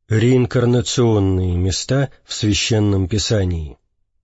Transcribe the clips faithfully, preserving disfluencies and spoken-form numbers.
Реинкарнационные места в Священном Писании.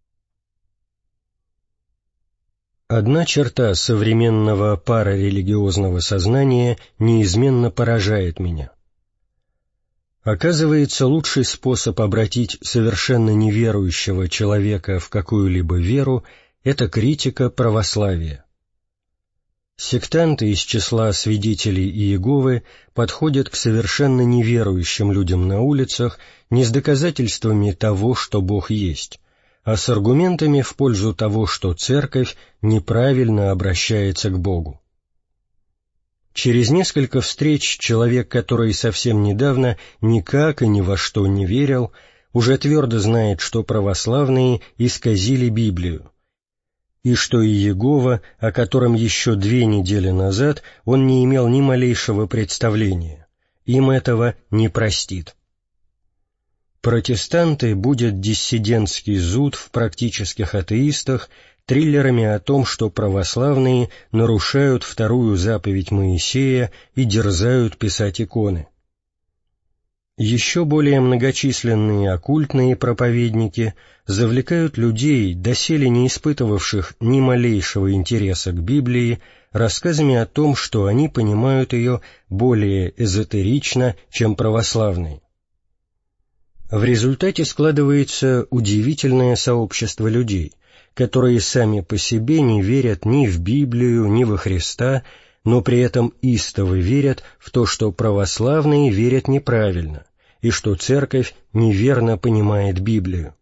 Одна черта современного парарелигиозного сознания неизменно поражает меня. Оказывается, лучший способ обратить совершенно неверующего человека в какую-либо веру – это критика православия. Сектанты из числа свидетелей Иеговы подходят к совершенно неверующим людям на улицах не с доказательствами того, что Бог есть, а с аргументами в пользу того, что Церковь неправильно обращается к Богу. Через несколько встреч человек, который совсем недавно никак и ни во что не верил, уже твердо знает, что православные исказили Библию, и что Иегова, о котором еще две недели назад он не имел ни малейшего представления, им этого не простит. Протестанты будят диссидентский зуд в практических атеистах триллерами о том, что православные нарушают вторую заповедь Моисея и дерзают писать иконы. Еще более многочисленные оккультные проповедники завлекают людей, доселе не испытывавших ни малейшего интереса к Библии, рассказами о том, что они понимают ее более эзотерично, чем православные. В результате складывается удивительное сообщество людей, которые сами по себе не верят ни в Библию, ни во Христа, но при этом истово верят в то, что православные верят неправильно, и что Церковь неверно понимает Библию.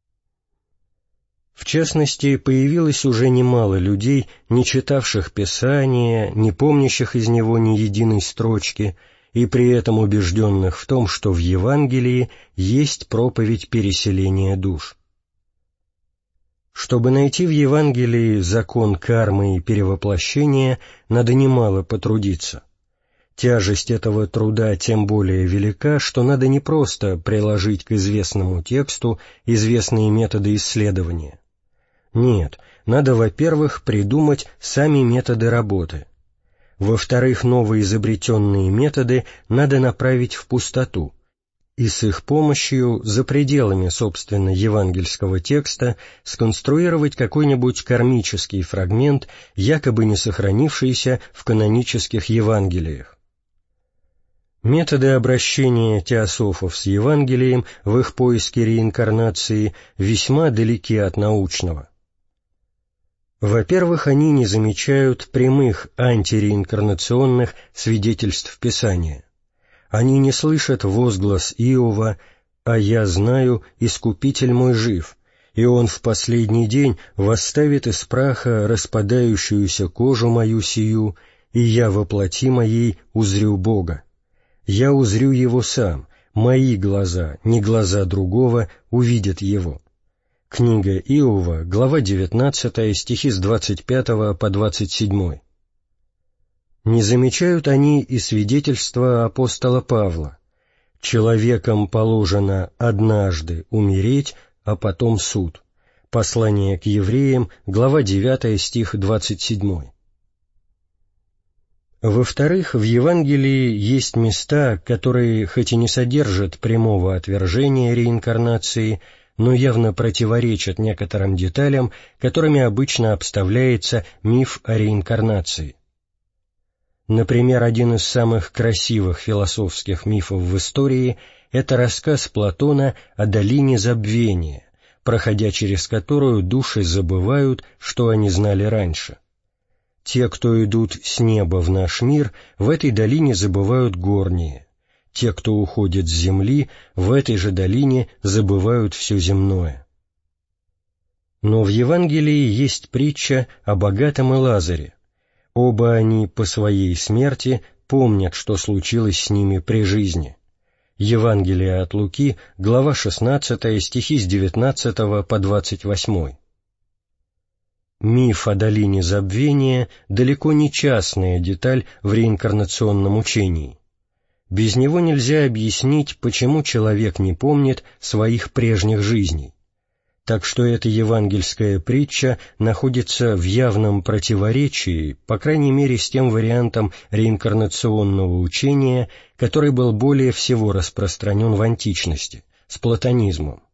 В частности, появилось уже немало людей, не читавших Писания, не помнящих из него ни единой строчки, и при этом убежденных в том, что в Евангелии есть проповедь переселения душ. Чтобы найти в Евангелии закон кармы и перевоплощения, надо немало потрудиться. Тяжесть этого труда тем более велика, что надо не просто приложить к известному тексту известные методы исследования. Нет, надо, во-первых, придумать сами методы работы. Во-вторых, новоизобретенные методы надо направить в пустоту, и с их помощью, за пределами, собственно, евангельского текста, сконструировать какой-нибудь кармический фрагмент, якобы не сохранившийся в канонических Евангелиях. Методы обращения теософов с Евангелием в их поиске реинкарнации весьма далеки от научного. Во-первых, они не замечают прямых антиреинкарнационных свидетельств Писания. Они не слышат возглас Иова «А я знаю, Искупитель мой жив, и Он в последний день восставит из праха распадающуюся кожу мою сию, и я во плоти моей узрю Бога. Я узрю Его сам, мои глаза, не глаза другого, увидят Его». Книга Иова, глава девятнадцатая, стихи с двадцать пятого по двадцать седьмой. Не замечают они и свидетельства апостола Павла. «Человеком положено однажды умереть, а потом суд». Послание к евреям, глава девятая, стих двадцать седьмой. Во-вторых, в Евангелии есть места, которые, хоть и не содержат прямого отвержения реинкарнации, но явно противоречат некоторым деталям, которыми обычно обставляется миф о реинкарнации. Например, один из самых красивых философских мифов в истории – это рассказ Платона о долине забвения, проходя через которую души забывают, что они знали раньше. Те, кто идут с неба в наш мир, в этой долине забывают горнее. Те, кто уходит с земли, в этой же долине забывают все земное. Но в Евангелии есть притча о богатом и Лазаре. Оба они по своей смерти помнят, что случилось с ними при жизни. Евангелие от Луки, глава шестнадцатая, стихи с девятнадцатого по двадцать восьмой. Миф о долине забвения далеко не частная деталь в реинкарнационном учении. Без него нельзя объяснить, почему человек не помнит своих прежних жизней. Так что эта евангельская притча находится в явном противоречии, по крайней мере, с тем вариантом реинкарнационного учения, который был более всего распространен в античности, с платонизмом.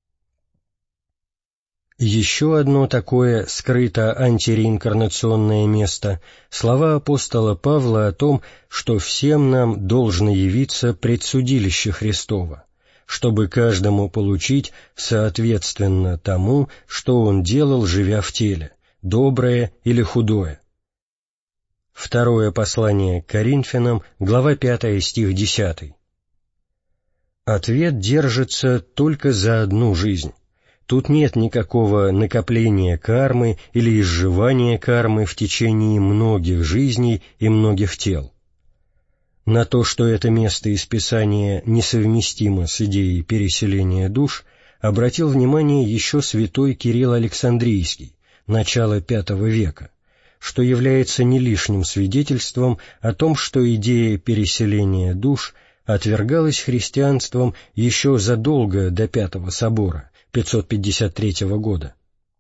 Еще одно такое скрыто антиреинкарнационное место — слова апостола Павла о том, что всем нам должно явиться предсудилище Христово, чтобы каждому получить соответственно тому, что он делал, живя в теле, доброе или худое. Второе послание к Коринфянам, глава пятая, стих десятый. Ответ держится только за одну жизнь. Тут нет никакого накопления кармы или изживания кармы в течение многих жизней и многих тел. На то, что это место из Писания несовместимо с идеей переселения душ, обратил внимание еще святой Кирилл Александрийский, начало пятого века, что является не лишним свидетельством о том, что идея переселения душ отвергалась христианством еще задолго до Пятого собора, пятьсот пятьдесят третьего года.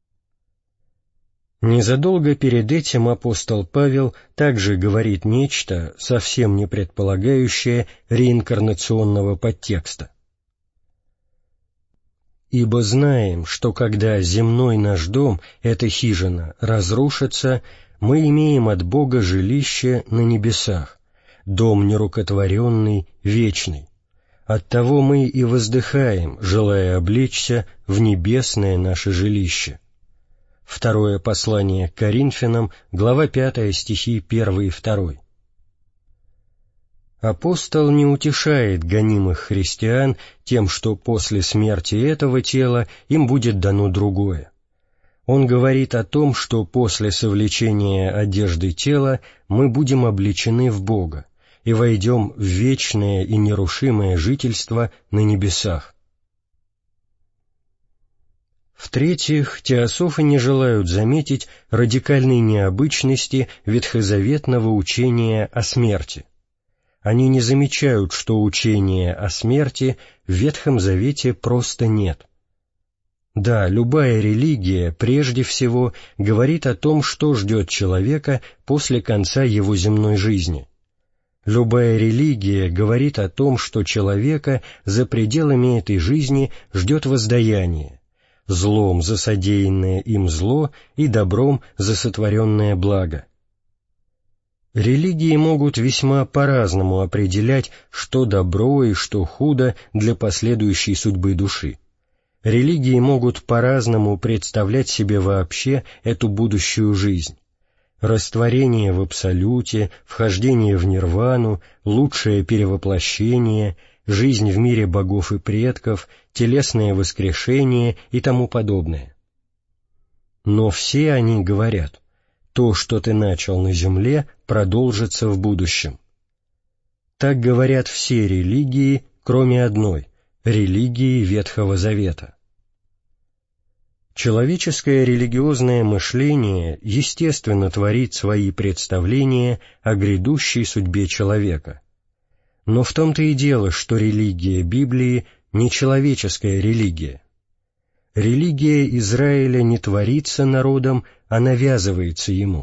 Незадолго перед этим апостол Павел также говорит нечто, совсем не предполагающее реинкарнационного подтекста. «Ибо знаем, что когда земной наш дом, эта хижина, разрушится, мы имеем от Бога жилище на небесах, дом нерукотворенный, вечный. Оттого мы и воздыхаем, желая облечься в небесное наше жилище». Второе послание к Коринфянам, глава пятая, стихи первый и второй. Апостол не утешает гонимых христиан тем, что после смерти этого тела им будет дано другое. Он говорит о том, что после совлечения одежды тела мы будем облечены в Бога и войдем в вечное и нерушимое жительство на небесах. В-третьих, теософы не желают заметить радикальной необычности ветхозаветного учения о смерти. Они не замечают, что учения о смерти в Ветхом Завете просто нет. Да, любая религия прежде всего говорит о том, что ждет человека после конца его земной жизни. Любая религия говорит о том, что человека за пределами этой жизни ждет воздаяние, злом за содеянное им зло и добром за сотворенное благо. Религии могут весьма по-разному определять, что добро и что худо для последующей судьбы души. Религии могут по-разному представлять себе вообще эту будущую жизнь. Растворение в абсолюте, вхождение в нирвану, лучшее перевоплощение, жизнь в мире богов и предков, телесное воскрешение и тому подобное. Но все они говорят: то, что ты начал на земле, продолжится в будущем. Так говорят все религии, кроме одной — религии Ветхого Завета. Человеческое религиозное мышление естественно творит свои представления о грядущей судьбе человека. Но в том-то и дело, что религия Библии не человеческая религия. Религия Израиля не творится народом, а навязывается ему.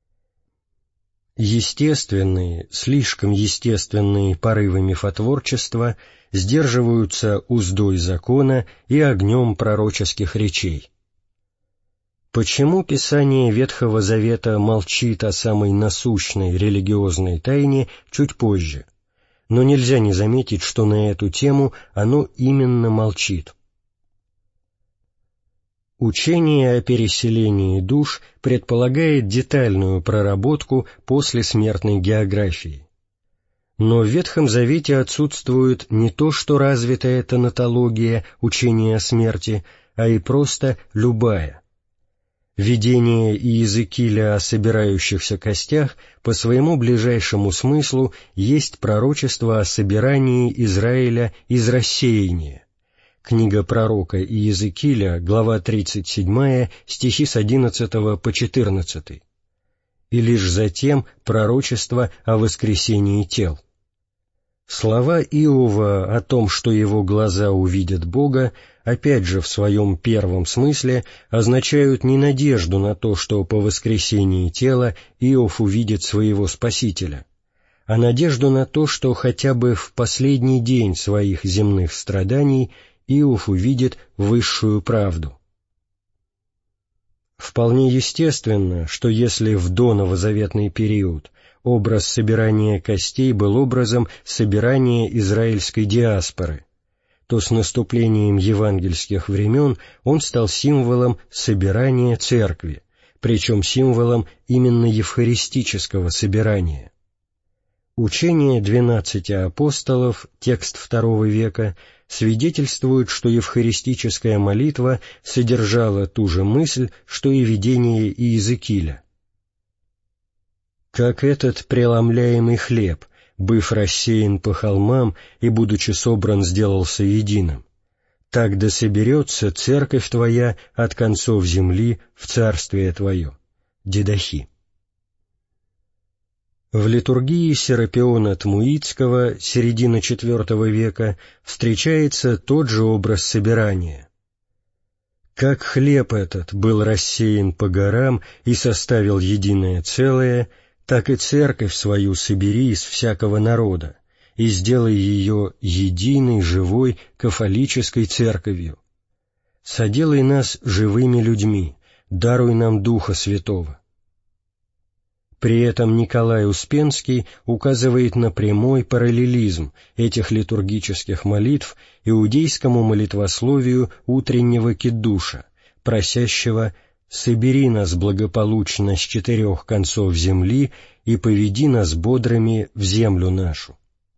Естественные, слишком естественные порывы мифотворчества сдерживаются уздой закона и огнем пророческих речей. Почему Писание Ветхого Завета молчит о самой насущной религиозной тайне чуть позже? Но нельзя не заметить, что на эту тему оно именно молчит. Учение о переселении душ предполагает детальную проработку послесмертной географии. Но в Ветхом Завете отсутствует не то что развитая тонатология, учение о смерти, а и просто любая. Видение Иезекииля о собирающихся костях по своему ближайшему смыслу есть пророчество о собирании Израиля из рассеяния. Книга пророка Иезекииля, глава тридцать семь, стихи с одиннадцатого по четырнадцатый. И лишь затем пророчество о воскресении тел. Слова Иова о том, что его глаза увидят Бога, опять же в своем первом смысле означают не надежду на то, что по воскресении тела Иов увидит своего Спасителя, а надежду на то, что хотя бы в последний день своих земных страданий Иов увидит высшую правду. Вполне естественно, что если в доновозаветный период образ собирания костей был образом собирания израильской диаспоры, то с наступлением евангельских времен он стал символом собирания церкви, причем символом именно евхаристического собирания. Учение двенадцати апостолов, текст второго века, свидетельствует, что евхаристическая молитва содержала ту же мысль, что и видение Иезекииля. «Как этот преломляемый хлеб, быв рассеян по холмам и, будучи собран, сделался единым, так да соберется церковь Твоя от концов земли в царствие Твое». Дидахи. В литургии Серапиона Тмуицкого, середины четвертого века, встречается тот же образ собирания. «Как хлеб этот был рассеян по горам и составил единое целое, так и церковь свою собери из всякого народа, и сделай ее единой, живой, кафолической церковью. Соделай нас живыми людьми, даруй нам Духа Святого». При этом Николай Успенский указывает на прямой параллелизм этих литургических молитв иудейскому молитвословию утреннего киддуша, просящего «собери нас благополучно с четырех концов земли и поведи нас бодрыми в землю нашу».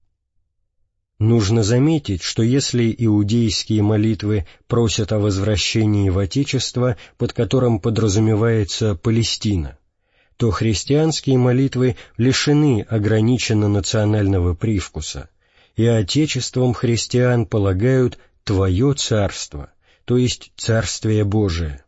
Нужно заметить, что если иудейские молитвы просят о возвращении в Отечество, под которым подразумевается Палестина, то христианские молитвы лишены ограниченно национального привкуса, и Отечеством христиан полагают «Твое царство», то есть Царствие Божие.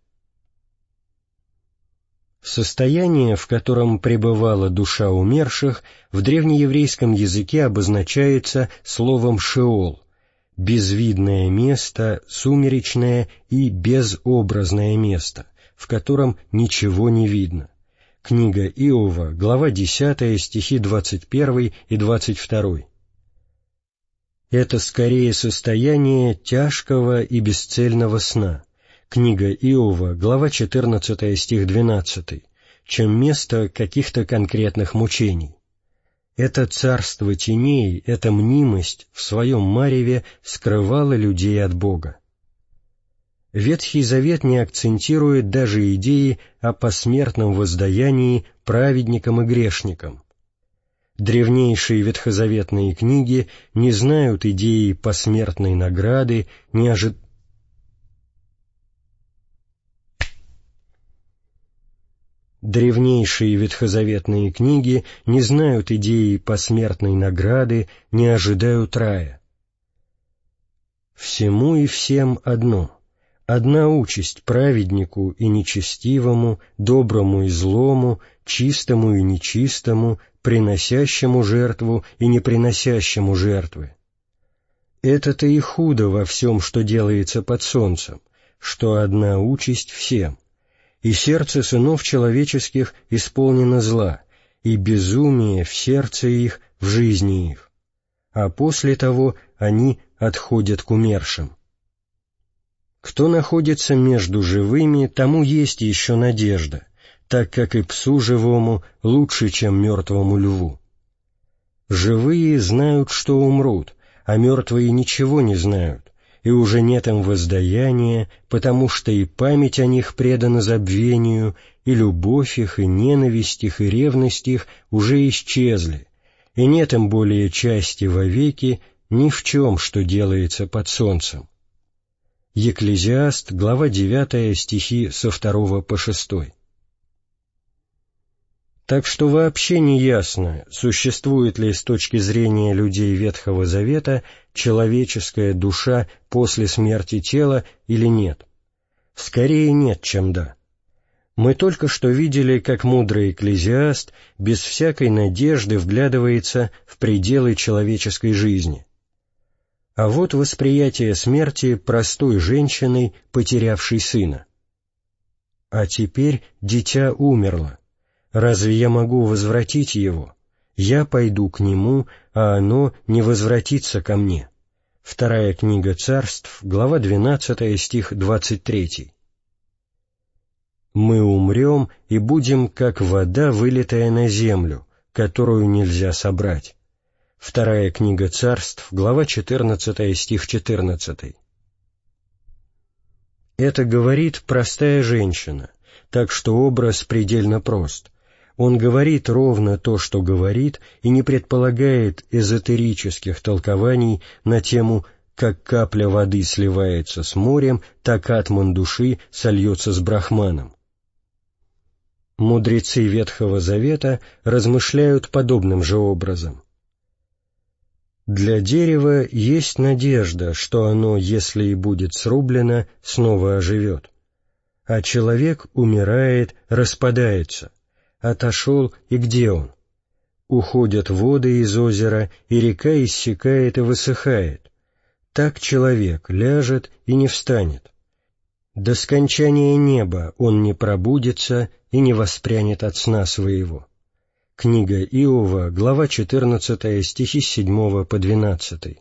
Состояние, в котором пребывала душа умерших, в древнееврейском языке обозначается словом «шеол» — безвидное место, сумеречное и безобразное место, в котором ничего не видно. Книга Иова, глава десятая, стихи двадцать первый и двадцать второй. Это скорее состояние тяжкого и бесцельного сна. Книга Иова, глава четырнадцатая, стих двенадцатый, чем место каких-то конкретных мучений. Это царство теней, эта мнимость в своем мареве скрывала людей от Бога. Ветхий Завет не акцентирует даже идеи о посмертном воздаянии праведникам и грешникам. Древнейшие ветхозаветные книги не знают идеи посмертной награды, не ожи... Древнейшие ветхозаветные книги не знают идеи посмертной награды, не ожидают рая. Всему и всем одно. Одна участь праведнику и нечестивому, доброму и злому, чистому и нечистому, приносящему жертву и не приносящему жертвы. Это-то и худо во всем, что делается под солнцем, что одна участь всем, и сердце сынов человеческих исполнено зла, и безумие в сердце их, в жизни их, а после того они отходят к умершим. Кто находится между живыми, тому есть еще надежда, так как и псу живому лучше, чем мертвому льву. Живые знают, что умрут, а мертвые ничего не знают, и уже нет им воздаяния, потому что и память о них предана забвению, и любовь их, и ненависть их, и ревность их уже исчезли, и нет им более части вовеки ни в чем, что делается под солнцем. Екклезиаст, глава девятая, стихи со второго по шестой. Так что вообще не ясно, существует ли с точки зрения людей Ветхого Завета человеческая душа после смерти тела или нет. Скорее нет, чем да. Мы только что видели, как мудрый экклезиаст без всякой надежды вглядывается в пределы человеческой жизни. А вот восприятие смерти простой женщиной, потерявшей сына. А теперь дитя умерло. Разве я могу возвратить его? Я пойду к нему, а оно не возвратится ко мне. Вторая книга Царств, глава двенадцатая, стих двадцать третий. Мы умрем и будем, как вода, вылитая на землю, которую нельзя собрать. Вторая книга Царств, глава четырнадцатая, стих четырнадцатый. Это говорит простая женщина, так что образ предельно прост. Он говорит ровно то, что говорит, и не предполагает эзотерических толкований на тему «как капля воды сливается с морем, так атман души сольется с брахманом». Мудрецы Ветхого Завета размышляют подобным же образом. Для дерева есть надежда, что оно, если и будет срублено, снова оживет. А человек умирает, распадается. Отошел, и где он? Уходят воды из озера, и река иссякает и высыхает. Так человек ляжет и не встанет. До скончания неба он не пробудится и не воспрянет от сна своего. Книга Иова, глава четырнадцатая, стихи с седьмого по двенадцатый.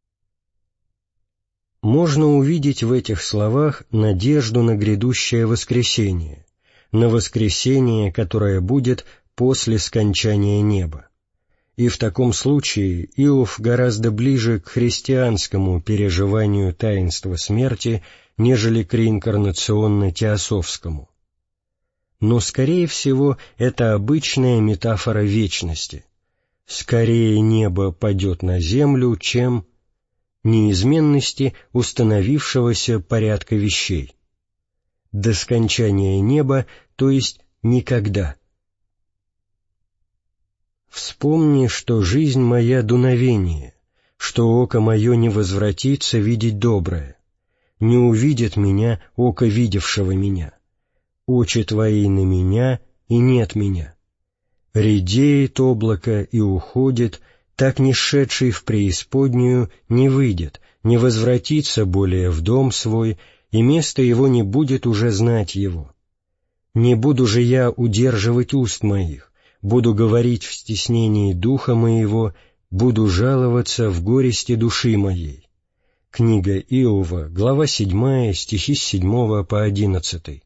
Можно увидеть в этих словах надежду на грядущее воскресение, на воскресение, которое будет после скончания неба. И в таком случае Иов гораздо ближе к христианскому переживанию таинства смерти, нежели к реинкарнационно-теософскому. Но, скорее всего, это обычная метафора вечности. Скорее небо падет на землю, чем неизменности установившегося порядка вещей. До скончания неба, то есть никогда. Вспомни, что жизнь моя дуновение, что око мое не возвратится видеть доброе, не увидит меня око видевшего меня. Очи твои на меня, и нет меня. Редеет облако и уходит, так не шедший в преисподнюю не выйдет, не возвратится более в дом свой, и место его не будет уже знать его. Не буду же я удерживать уст моих, буду говорить в стеснении духа моего, буду жаловаться в горести души моей. Книга Иова, глава седьмая, стихи с седьмого по одиннадцатый.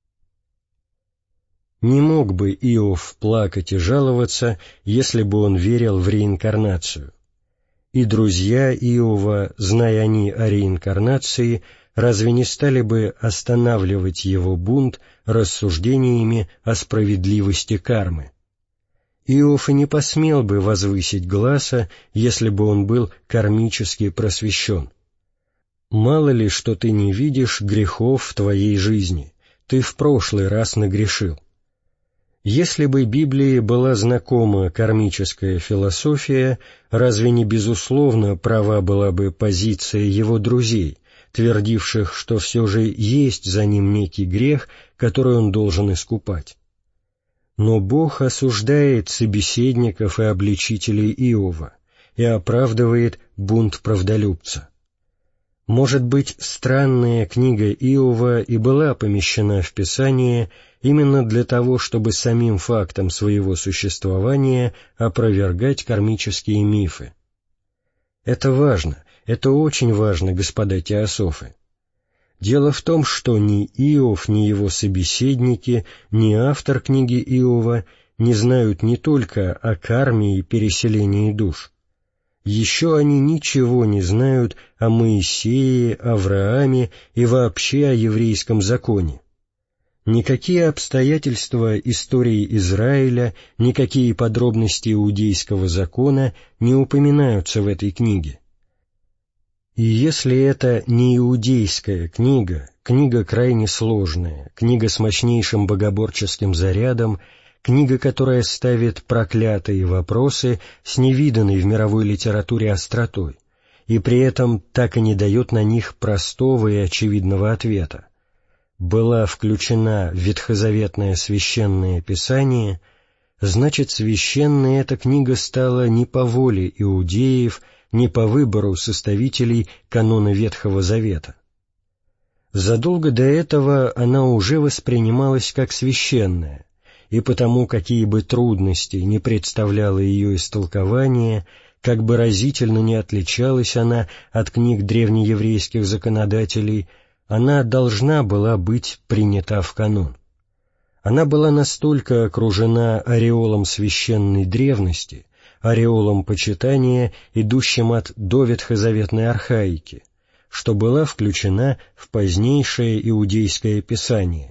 Не мог бы Иов плакать и жаловаться, если бы он верил в реинкарнацию. И друзья Иова, зная они о реинкарнации, разве не стали бы останавливать его бунт рассуждениями о справедливости кармы? Иов и не посмел бы возвысить гласа, если бы он был кармически просвещен. Мало ли, что ты не видишь грехов в твоей жизни, ты в прошлый раз нагрешил. Если бы Библии была знакома кармическая философия, разве не безусловно права была бы позиция его друзей, твердивших, что все же есть за ним некий грех, который он должен искупать? Но Бог осуждает собеседников и обличителей Иова и оправдывает бунт правдолюбца. Может быть, странная книга Иова и была помещена в Писание именно для того, чтобы самим фактом своего существования опровергать кармические мифы. Это важно, это очень важно, господа теософы. Дело в том, что ни Иов, ни его собеседники, ни автор книги Иова не знают не только о карме и переселении душ. Еще они ничего не знают о Моисее, Аврааме и вообще о еврейском законе. Никакие обстоятельства истории Израиля, никакие подробности иудейского закона не упоминаются в этой книге. И если это не иудейская книга, книга крайне сложная, книга с мощнейшим богоборческим зарядом, книга, которая ставит проклятые вопросы с невиданной в мировой литературе остротой, и при этом так и не дает на них простого и очевидного ответа. была включена в ветхозаветное священное писание, значит, священной эта книга стала не по воле иудеев, не по выбору составителей канона Ветхого Завета. Задолго до этого она уже воспринималась как священная, и потому, какие бы трудности не представляло ее истолкование, как бы разительно не отличалась она от книг древнееврейских законодателей, она должна была быть принята в канон. Она была настолько окружена ореолом священной древности, ореолом почитания, идущим от доветхозаветной архаики, что была включена в позднейшее иудейское писание.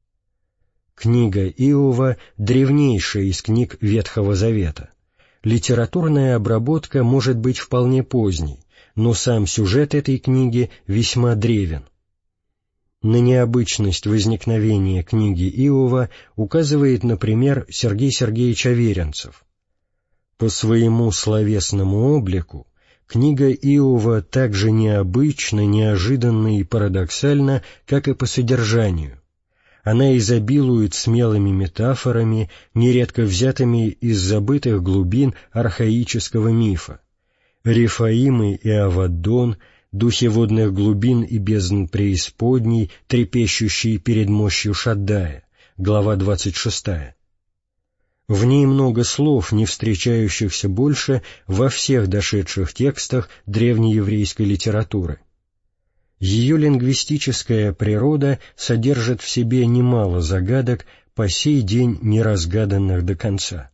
Книга Иова — древнейшая из книг Ветхого Завета. Литературная обработка может быть вполне поздней, но сам сюжет этой книги весьма древен. На необычность возникновения книги Иова указывает, например, Сергей Сергеевич Аверинцев. По своему словесному облику книга Иова так же необычна, неожиданна и парадоксальна, как и по содержанию. Она изобилует смелыми метафорами, нередко взятыми из забытых глубин архаического мифа. Рефаимы и Аваддон, духи водных глубин и бездн преисподней, трепещущие перед мощью Шаддая, глава двадцать шестая. В ней много слов, не встречающихся больше во всех дошедших текстах древнееврейской литературы. Ее лингвистическая природа содержит в себе немало загадок, по сей день не разгаданных до конца.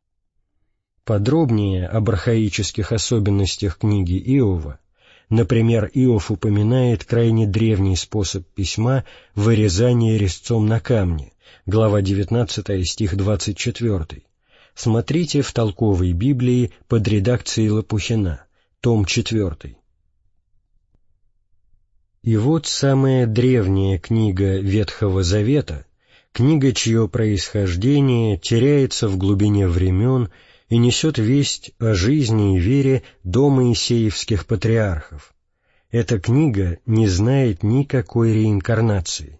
Подробнее об архаических особенностях книги Иова, например, Иов упоминает крайне древний способ письма — вырезание резцом на камне, глава девятнадцатая, стих двадцать четвёртый. Смотрите в Толковой Библии под редакцией Лопухина, том четвёртый. И вот самая древняя книга Ветхого Завета, книга, чье происхождение теряется в глубине времен и несет весть о жизни и вере до моисеевских патриархов. Эта книга не знает никакой реинкарнации.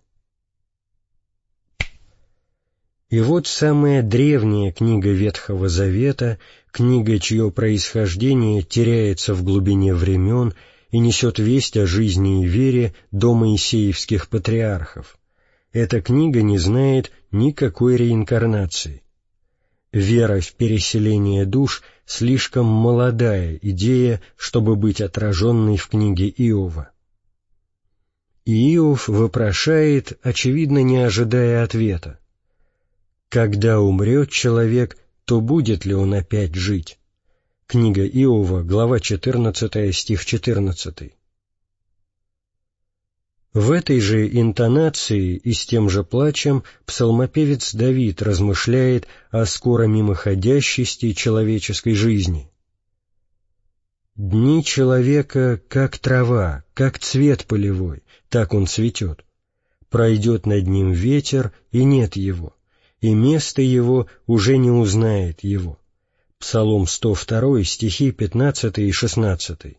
И вот самая древняя книга Ветхого Завета, книга, чье происхождение теряется в глубине времен и несет весть о жизни и вере до моисеевских патриархов. Эта книга не знает никакой реинкарнации. Вера в переселение душ — слишком молодая идея, чтобы быть отраженной в книге Иова. И Иов вопрошает, очевидно, не ожидая ответа. Когда умрет человек, то будет ли он опять жить? Книга Иова, глава четырнадцатая, стих четырнадцатый. В этой же интонации и с тем же плачем псалмопевец Давид размышляет о скоро мимоходящести человеческой жизни. «Дни человека, как трава, как цвет полевой, так он цветет. Пройдет над ним ветер, и нет его, и место его уже не узнает его». Псалом сто два, стихи пятнадцатый и шестнадцатый.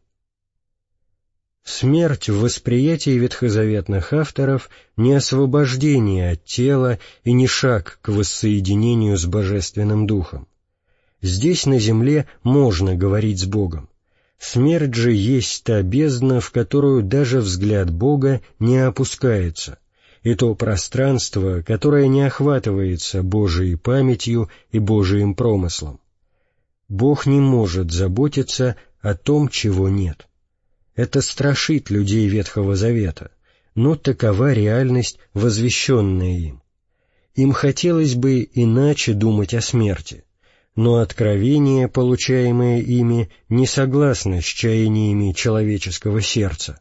Смерть в восприятии ветхозаветных авторов не освобождение от тела и не шаг к воссоединению с Божественным Духом. Здесь, на земле, можно говорить с Богом. Смерть же есть та бездна, в которую даже взгляд Бога не опускается, и то пространство, которое не охватывается Божией памятью и Божиим промыслом. Бог не может заботиться о том, чего нет. Это страшит людей Ветхого Завета, но такова реальность, возвещенная им. Им хотелось бы иначе думать о смерти, но откровение, получаемое ими, не согласно с чаяниями человеческого сердца.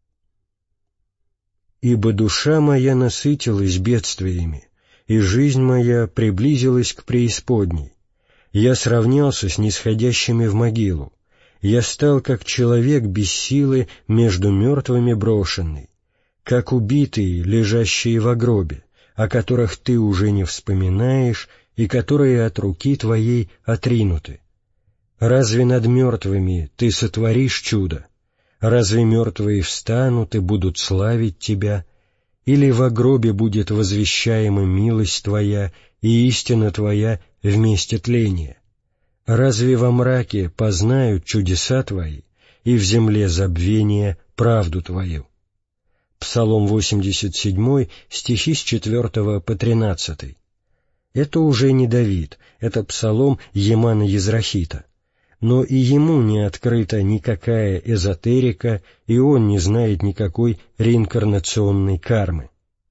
«Ибо душа моя насытилась бедствиями, и жизнь моя приблизилась к преисподней. Я сравнялся с нисходящими в могилу. Я стал, как человек без силы, между мертвыми брошенный, как убитые, лежащие во гробе, о которых ты уже не вспоминаешь и которые от руки твоей отринуты. Разве над мертвыми ты сотворишь чудо? Разве мертвые встанут и будут славить тебя? Или во гробе будет возвещаема милость Твоя и истина Твоя вместе тления? Разве во мраке познают чудеса Твои, и в земле забвения правду Твою?» Псалом восемьдесят семь, стихи с четвёртого по тринадцатый. Это уже не Давид, это псалом Емана Езрахита. Но и ему не открыта никакая эзотерика, и он не знает никакой реинкарнационной кармы.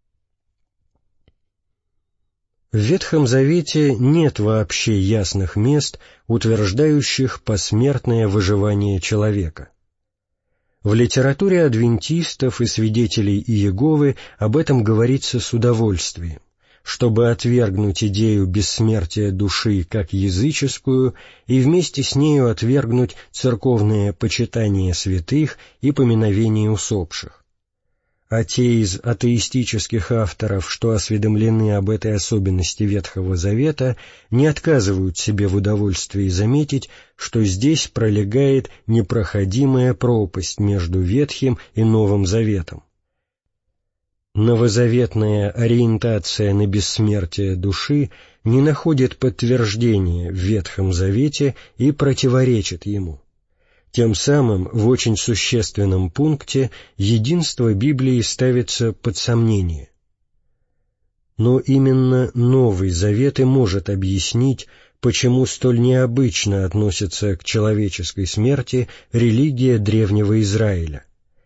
В Ветхом Завете нет вообще ясных мест, утверждающих посмертное выживание человека. В литературе адвентистов и свидетелей Иеговы об этом говорится с удовольствием. Чтобы отвергнуть идею бессмертия души как языческую и вместе с нею отвергнуть церковное почитание святых и поминовение усопших. А те из атеистических авторов, что осведомлены об этой особенности Ветхого Завета, не отказывают себе в удовольствии заметить, что здесь пролегает непроходимая пропасть между Ветхим и Новым Заветом. Новозаветная ориентация на бессмертие души не находит подтверждения в Ветхом Завете и противоречит ему. Тем самым в очень существенном пункте единство Библии ставится под сомнение. Но именно Новый Завет и может объяснить, почему столь необычно относится к человеческой смерти религия древнего Израиля.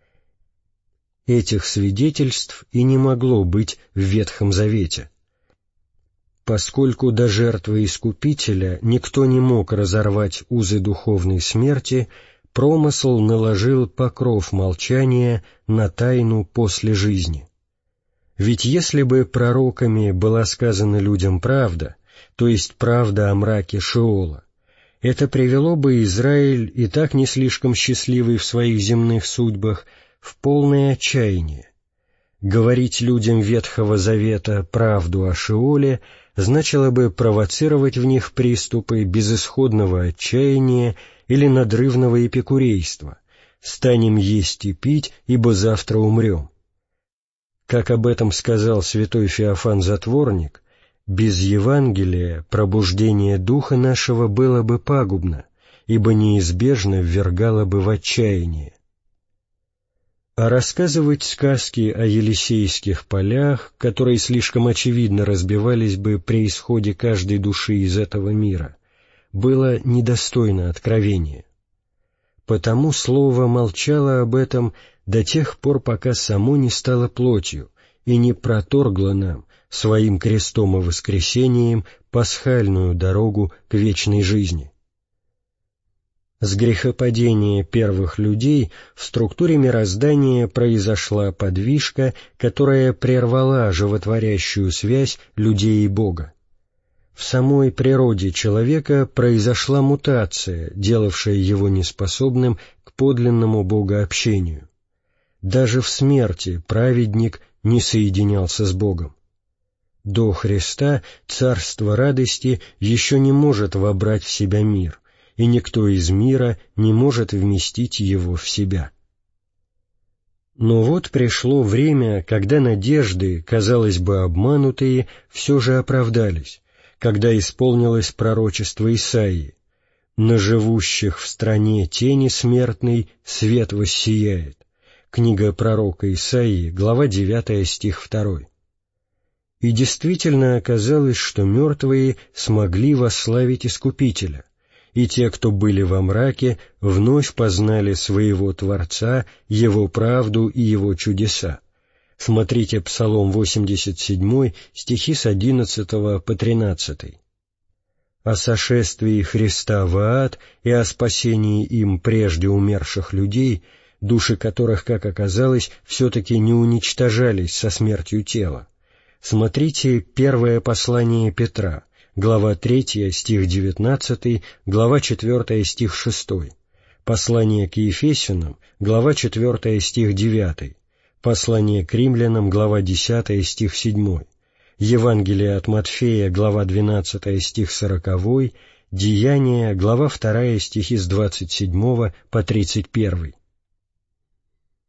Этих свидетельств и не могло быть в Ветхом Завете. Поскольку до жертвы Искупителя никто не мог разорвать узы духовной смерти, промысл наложил покров молчания на тайну после жизни. Ведь если бы пророками была сказана людям правда, то есть правда о мраке Шеола, это привело бы Израиль, и так не слишком счастливый в своих земных судьбах, в полное отчаяние. Говорить людям Ветхого Завета правду о Шеоле значило бы провоцировать в них приступы безысходного отчаяния или надрывного эпикурейства: «Станем есть и пить, ибо завтра умрем». Как об этом сказал святой Феофан Затворник, без Евангелия пробуждение духа нашего было бы пагубно, ибо неизбежно ввергало бы в отчаяние. А рассказывать сказки о Елисейских полях, которые слишком очевидно разбивались бы при исходе каждой души из этого мира, было недостойно откровения. Потому Слово молчало об этом до тех пор, пока само не стало плотью и не проторгло нам своим крестом и воскресением пасхальную дорогу к вечной жизни. С грехопадения первых людей в структуре мироздания произошла подвижка, которая прервала животворящую связь людей и Бога. В самой природе человека произошла мутация, делавшая его неспособным к подлинному богообщению. Даже в смерти праведник не соединялся с Богом. До Христа царство радости еще не может вобрать в себя мир, и никто из мира не может вместить его в себя. Но вот пришло время, когда надежды, казалось бы, обманутые, все же оправдались, когда исполнилось пророчество Исаии: «На живущих в стране тени смертной свет воссияет». Книга пророка Исаии, глава девятая, стих второй. И действительно оказалось, что мертвые смогли восславить Искупителя, и те, кто были во мраке, вновь познали своего Творца, Его правду и Его чудеса. Смотрите Псалом восемьдесят семь, стихи с одиннадцатого по тринадцатый. О сошествии Христа в ад и о спасении им прежде умерших людей, души которых, как оказалось, все-таки не уничтожались со смертью тела. Смотрите первое послание Петра, глава третья, стих девятнадцатый, глава четвёртая, стих шестой, послание к Ефесянам, глава четвёртая, стих девятый, послание к Римлянам, глава десятая, стих седьмой, Евангелие от Матфея, глава двенадцатая, стих сороковой, Деяния, глава вторая, стихи с двадцать седьмого по тридцать первый.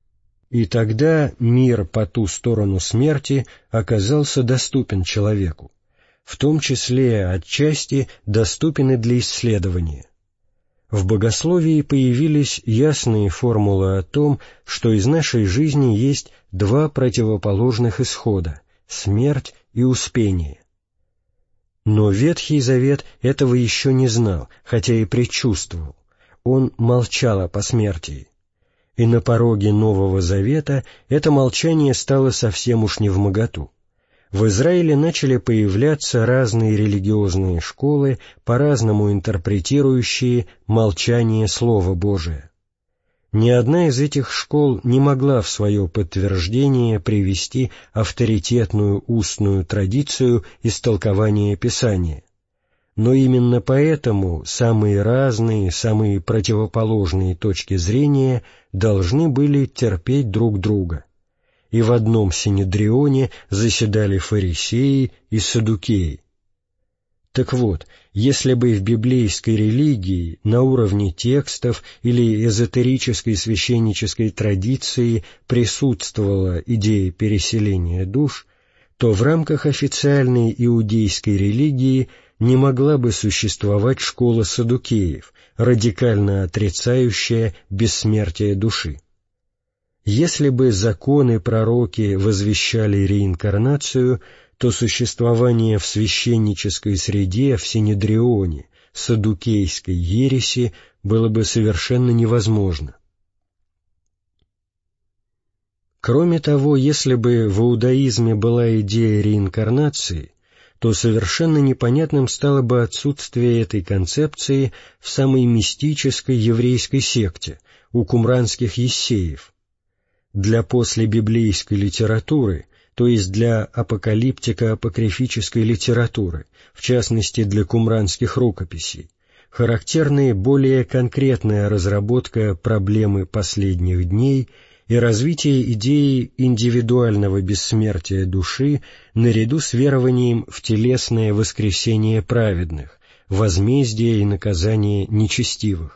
И тогда мир по ту сторону смерти оказался доступен человеку, в том числе отчасти доступен и для исследования. В богословии появились ясные формулы о том, что из нашей жизни есть два противоположных исхода — смерть и успение. Но Ветхий Завет этого еще не знал, хотя и предчувствовал. Он молчал о посмертии. И на пороге Нового Завета это молчание стало совсем уж невмоготу. В Израиле начали появляться разные религиозные школы, по-разному интерпретирующие молчание Слова Божия. Ни одна из этих школ не могла в свое подтверждение привести авторитетную устную традицию истолкования Писания. Но именно поэтому самые разные, самые противоположные точки зрения должны были терпеть друг друга. И в одном синедрионе заседали фарисеи и саддукеи. Так вот, если бы в библейской религии на уровне текстов или эзотерической священнической традиции присутствовала идея переселения душ, то в рамках официальной иудейской религии не могла бы существовать школа саддукеев, радикально отрицающая бессмертие души. Если бы законы пророки возвещали реинкарнацию, то существование в священнической среде, в синедрионе, саддукейской ереси было бы совершенно невозможно. Кроме того, если бы в иудаизме была идея реинкарнации, то совершенно непонятным стало бы отсутствие этой концепции в самой мистической еврейской секте, у кумранских ессеев. Для послебиблейской литературы, то есть для апокалиптико-апокрифической литературы, в частности для кумранских рукописей, характерны более конкретная разработка проблемы последних дней и развитие идеи индивидуального бессмертия души наряду с верованием в телесное воскресение праведных, возмездие и наказание нечестивых.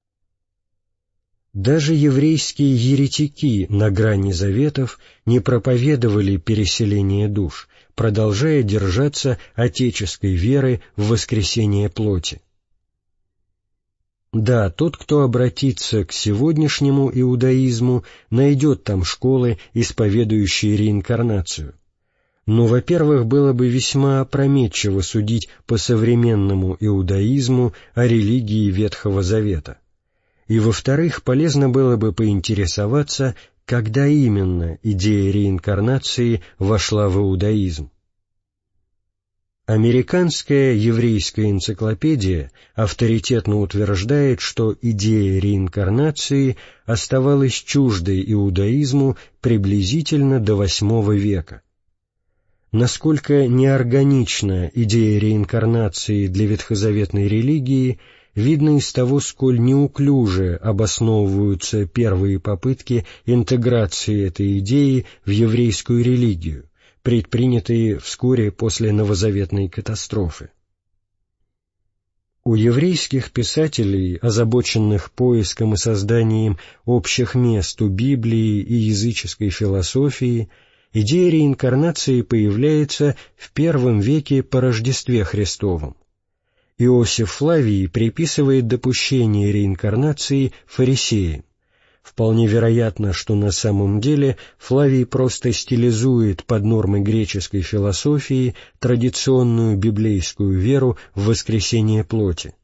Даже еврейские еретики на грани заветов не проповедовали переселение душ, продолжая держаться отеческой веры в воскресение плоти. Да, тот, кто обратится к сегодняшнему иудаизму, найдет там школы, исповедующие реинкарнацию. Но, во-первых, было бы весьма опрометчиво судить по современному иудаизму о религии Ветхого Завета. И, во-вторых, полезно было бы поинтересоваться, когда именно идея реинкарнации вошла в иудаизм. Американская еврейская энциклопедия авторитетно утверждает, что идея реинкарнации оставалась чуждой иудаизму приблизительно до восьмого века. Насколько неорганична идея реинкарнации для ветхозаветной религии, видно из того, сколь неуклюже обосновываются первые попытки интеграции этой идеи в еврейскую религию, предпринятые вскоре после новозаветной катастрофы. У еврейских писателей, озабоченных поиском и созданием общих мест у Библии и языческой философии, идея реинкарнации появляется в первом веке по Рождестве Христовом. Иосиф Флавий приписывает допущение реинкарнации фарисеям. Вполне вероятно, что на самом деле Флавий просто стилизует под нормы греческой философии традиционную библейскую веру в воскресение плоти.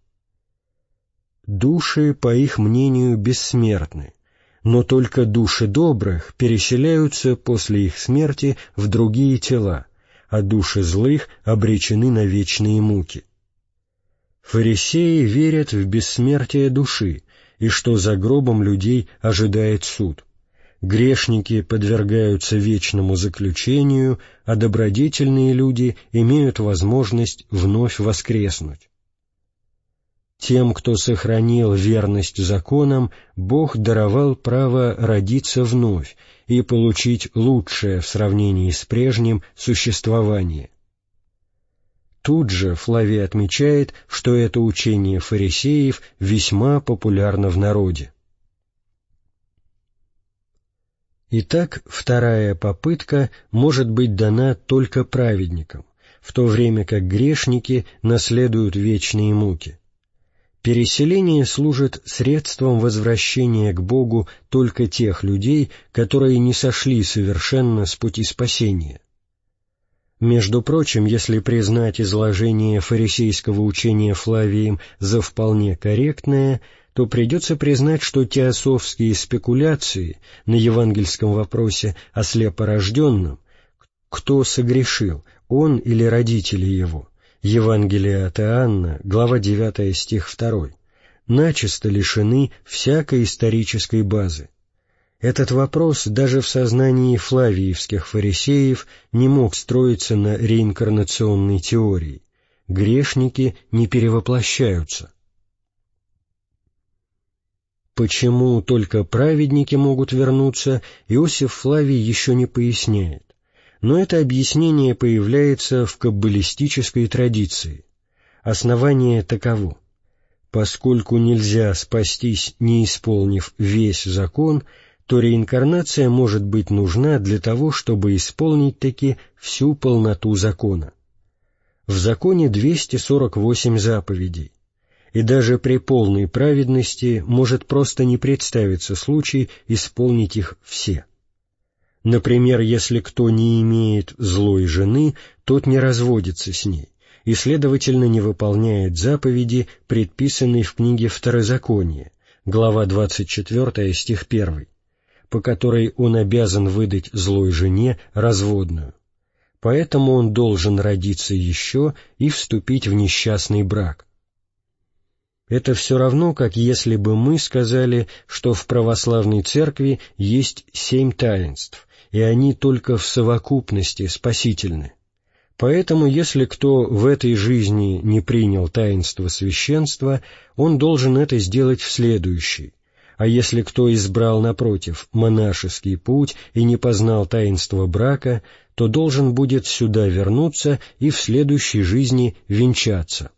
Души, по их мнению, бессмертны, но только души добрых переселяются после их смерти в другие тела, а души злых обречены на вечные муки. Фарисеи верят в бессмертие души, и что за гробом людей ожидает суд. Грешники подвергаются вечному заключению, а добродетельные люди имеют возможность вновь воскреснуть. Тем, кто сохранил верность законам, Бог даровал право родиться вновь и получить лучшее в сравнении с прежним существование. Тут же Флавий отмечает, что это учение фарисеев весьма популярно в народе. Итак, вторая попытка может быть дана только праведникам, в то время как грешники наследуют вечные муки. Переселение служит средством возвращения к Богу только тех людей, которые не сошли совершенно с пути спасения. Между прочим, если признать изложение фарисейского учения Флавием за вполне корректное, то придется признать, что теософские спекуляции на евангельском вопросе о слепорожденном, кто согрешил, он или родители его, Евангелие от Иоанна, глава девятая, стих второй, начисто лишены всякой исторической базы. Этот вопрос даже в сознании флавиевских фарисеев не мог строиться на реинкарнационной теории. Грешники не перевоплощаются. Почему только праведники могут вернуться, Иосиф Флавий еще не поясняет. Но это объяснение появляется в каббалистической традиции. Основание таково. Поскольку нельзя спастись, не исполнив весь закон, то реинкарнация может быть нужна для того, чтобы исполнить таки всю полноту закона. В законе двести сорок восемь заповедей, и даже при полной праведности может просто не представиться случай исполнить их все. Например, если кто не имеет злой жены, тот не разводится с ней, и, следовательно, не выполняет заповеди, предписанной в книге Второзакония, глава двадцать четвёртая, стих первый, по которой он обязан выдать злой жене разводную. Поэтому он должен родиться еще и вступить в несчастный брак. Это все равно, как если бы мы сказали, что в православной церкви есть семь таинств, и они только в совокупности спасительны. Поэтому, если кто в этой жизни не принял таинство священства, он должен это сделать в следующей. А если кто избрал, напротив, монашеский путь и не познал таинства брака, то должен будет сюда вернуться и в следующей жизни венчаться.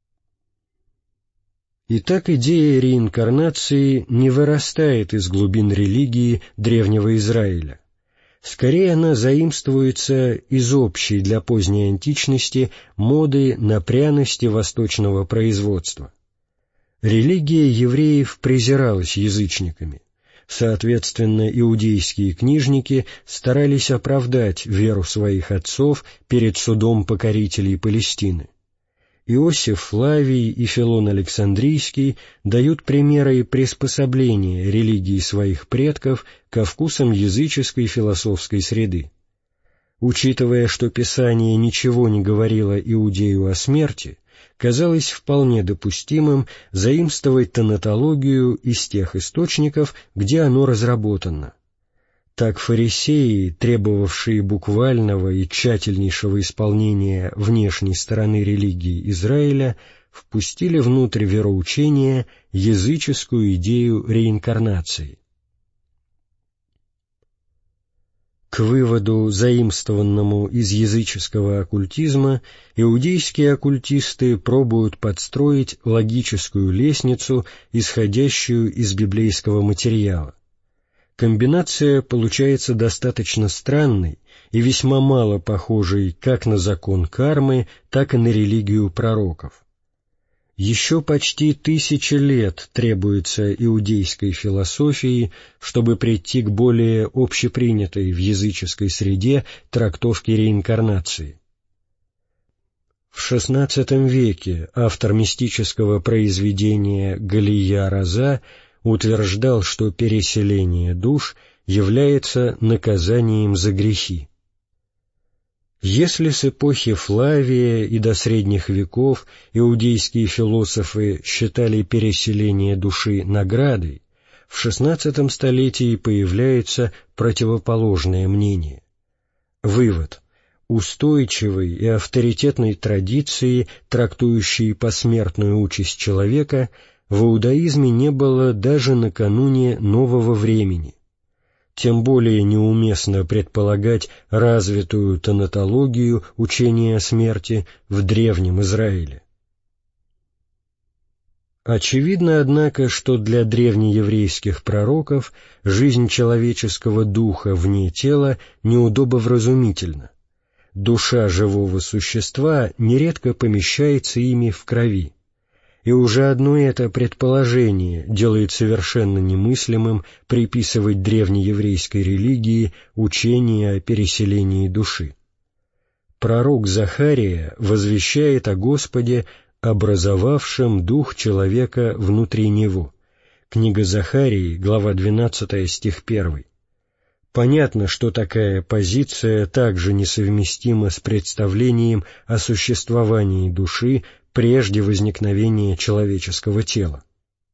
Итак, идея реинкарнации не вырастает из глубин религии древнего Израиля. Скорее, она заимствуется из общей для поздней античности моды на пряности восточного производства. Религия евреев презиралась язычниками. Соответственно, иудейские книжники старались оправдать веру своих отцов перед судом покорителей Палестины. Иосиф Флавий и Филон Александрийский дают примеры приспособления религии своих предков ко вкусам языческой философской среды. Учитывая, что Писание ничего не говорило иудею о смерти, казалось вполне допустимым заимствовать тонатологию из тех источников, где оно разработано. Так фарисеи, требовавшие буквального и тщательнейшего исполнения внешней стороны религии Израиля, впустили внутрь вероучения языческую идею реинкарнации. К выводу, заимствованному из языческого оккультизма, иудейские оккультисты пробуют подстроить логическую лестницу, исходящую из библейского материала. Комбинация получается достаточно странной и весьма мало похожей как на закон кармы, так и на религию пророков. Еще почти тысячи лет требуется иудейской философии, чтобы прийти к более общепринятой в языческой среде трактовке реинкарнации. В шестнадцатом веке автор мистического произведения Галия Раза утверждал, что переселение душ является наказанием за грехи. Если с эпохи Флавия и до средних веков иудейские философы считали переселение души наградой, в шестнадцатом столетии появляется противоположное мнение. Вывод. Устойчивой и авторитетной традиции, трактующей посмертную участь человека, в иудаизме не было даже накануне нового времени. Тем более неуместно предполагать развитую тонатологию учения о смерти в древнем Израиле. Очевидно, однако, что для древнееврейских пророков жизнь человеческого духа вне тела неудобовразумительна. Душа живого существа нередко помещается ими в крови, и уже одно это предположение делает совершенно немыслимым приписывать древнееврейской религии учение о переселении души. Пророк Захария возвещает о Господе, образовавшем дух человека внутри него. Книга Захарии, глава двенадцатая, стих первый. Понятно, что такая позиция также несовместима с представлением о существовании души прежде возникновения человеческого тела.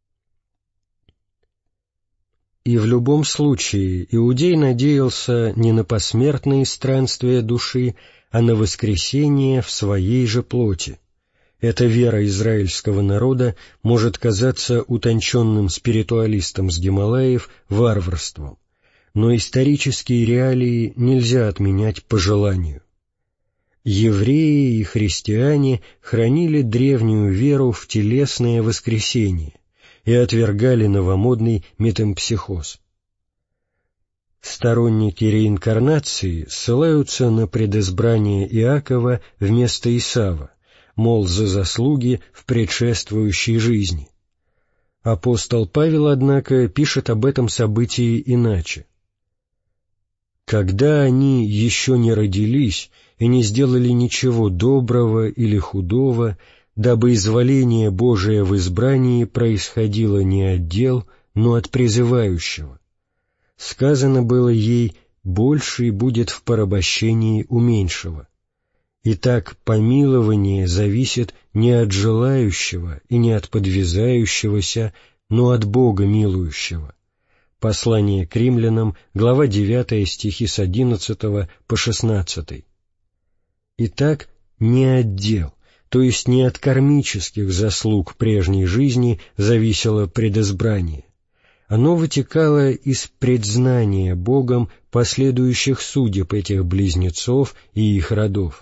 И в любом случае иудей надеялся не на посмертные странствия души, а на воскресение в своей же плоти. Эта вера израильского народа может казаться утонченным спиритуалистам с Гималаев варварством, но исторические реалии нельзя отменять по желанию. Евреи и христиане хранили древнюю веру в телесное воскресение и отвергали новомодный метемпсихоз. Сторонники реинкарнации ссылаются на предизбрание Иакова вместо Исава, мол, за заслуги в предшествующей жизни. Апостол Павел, однако, пишет об этом событии иначе. «Когда они еще не родились и не сделали ничего доброго или худого, дабы изволение Божие в избрании происходило не от дел, но от призывающего. Сказано было ей: больший будет в порабощении у меньшего. Итак, помилование зависит не от желающего и не от подвязающегося, но от Бога милующего». Послание к римлянам, глава девятая, стихи с одиннадцатого по шестнадцатый. Итак, не от дел, то есть не от кармических заслуг прежней жизни зависело предизбрание. Оно вытекало из предзнания Богом последующих судеб этих близнецов и их родов.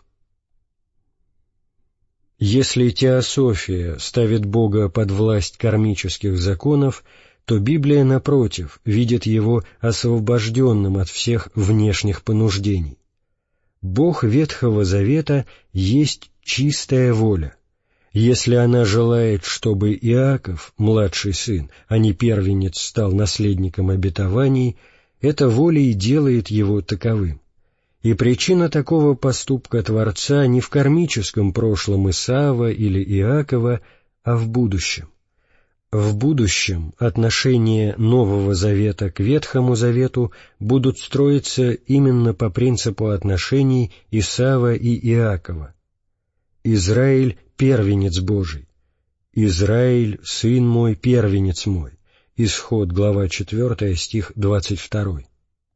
Если теософия ставит Бога под власть кармических законов, то Библия, напротив, видит его освобожденным от всех внешних понуждений. Бог Ветхого Завета есть чистая воля. Если она желает, чтобы Иаков, младший сын, а не первенец, стал наследником обетований, эта воля и делает его таковым. И причина такого поступка Творца не в кармическом прошлом Исава или Иакова, а в будущем. В будущем отношения Нового Завета к Ветхому Завету будут строиться именно по принципу отношений Исава и Иакова. Израиль — первенец Божий. Израиль — сын мой, первенец мой. Исход, глава четвертая, стих двадцать второй.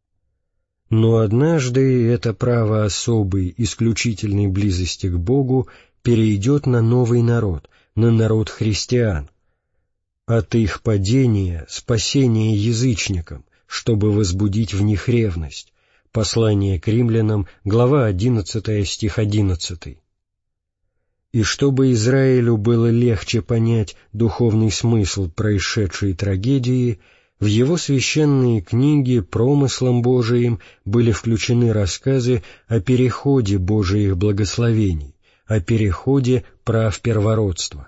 Но однажды это право особой, исключительной близости к Богу перейдет на новый народ, на народ христиан. От их падения спасение язычникам, чтобы возбудить в них ревность. Послание к римлянам, глава одиннадцатая, стих одиннадцатый. И чтобы Израилю было легче понять духовный смысл происшедшей трагедии, в его священные книги промыслом Божиим были включены рассказы о переходе Божиих благословений, о переходе прав первородства.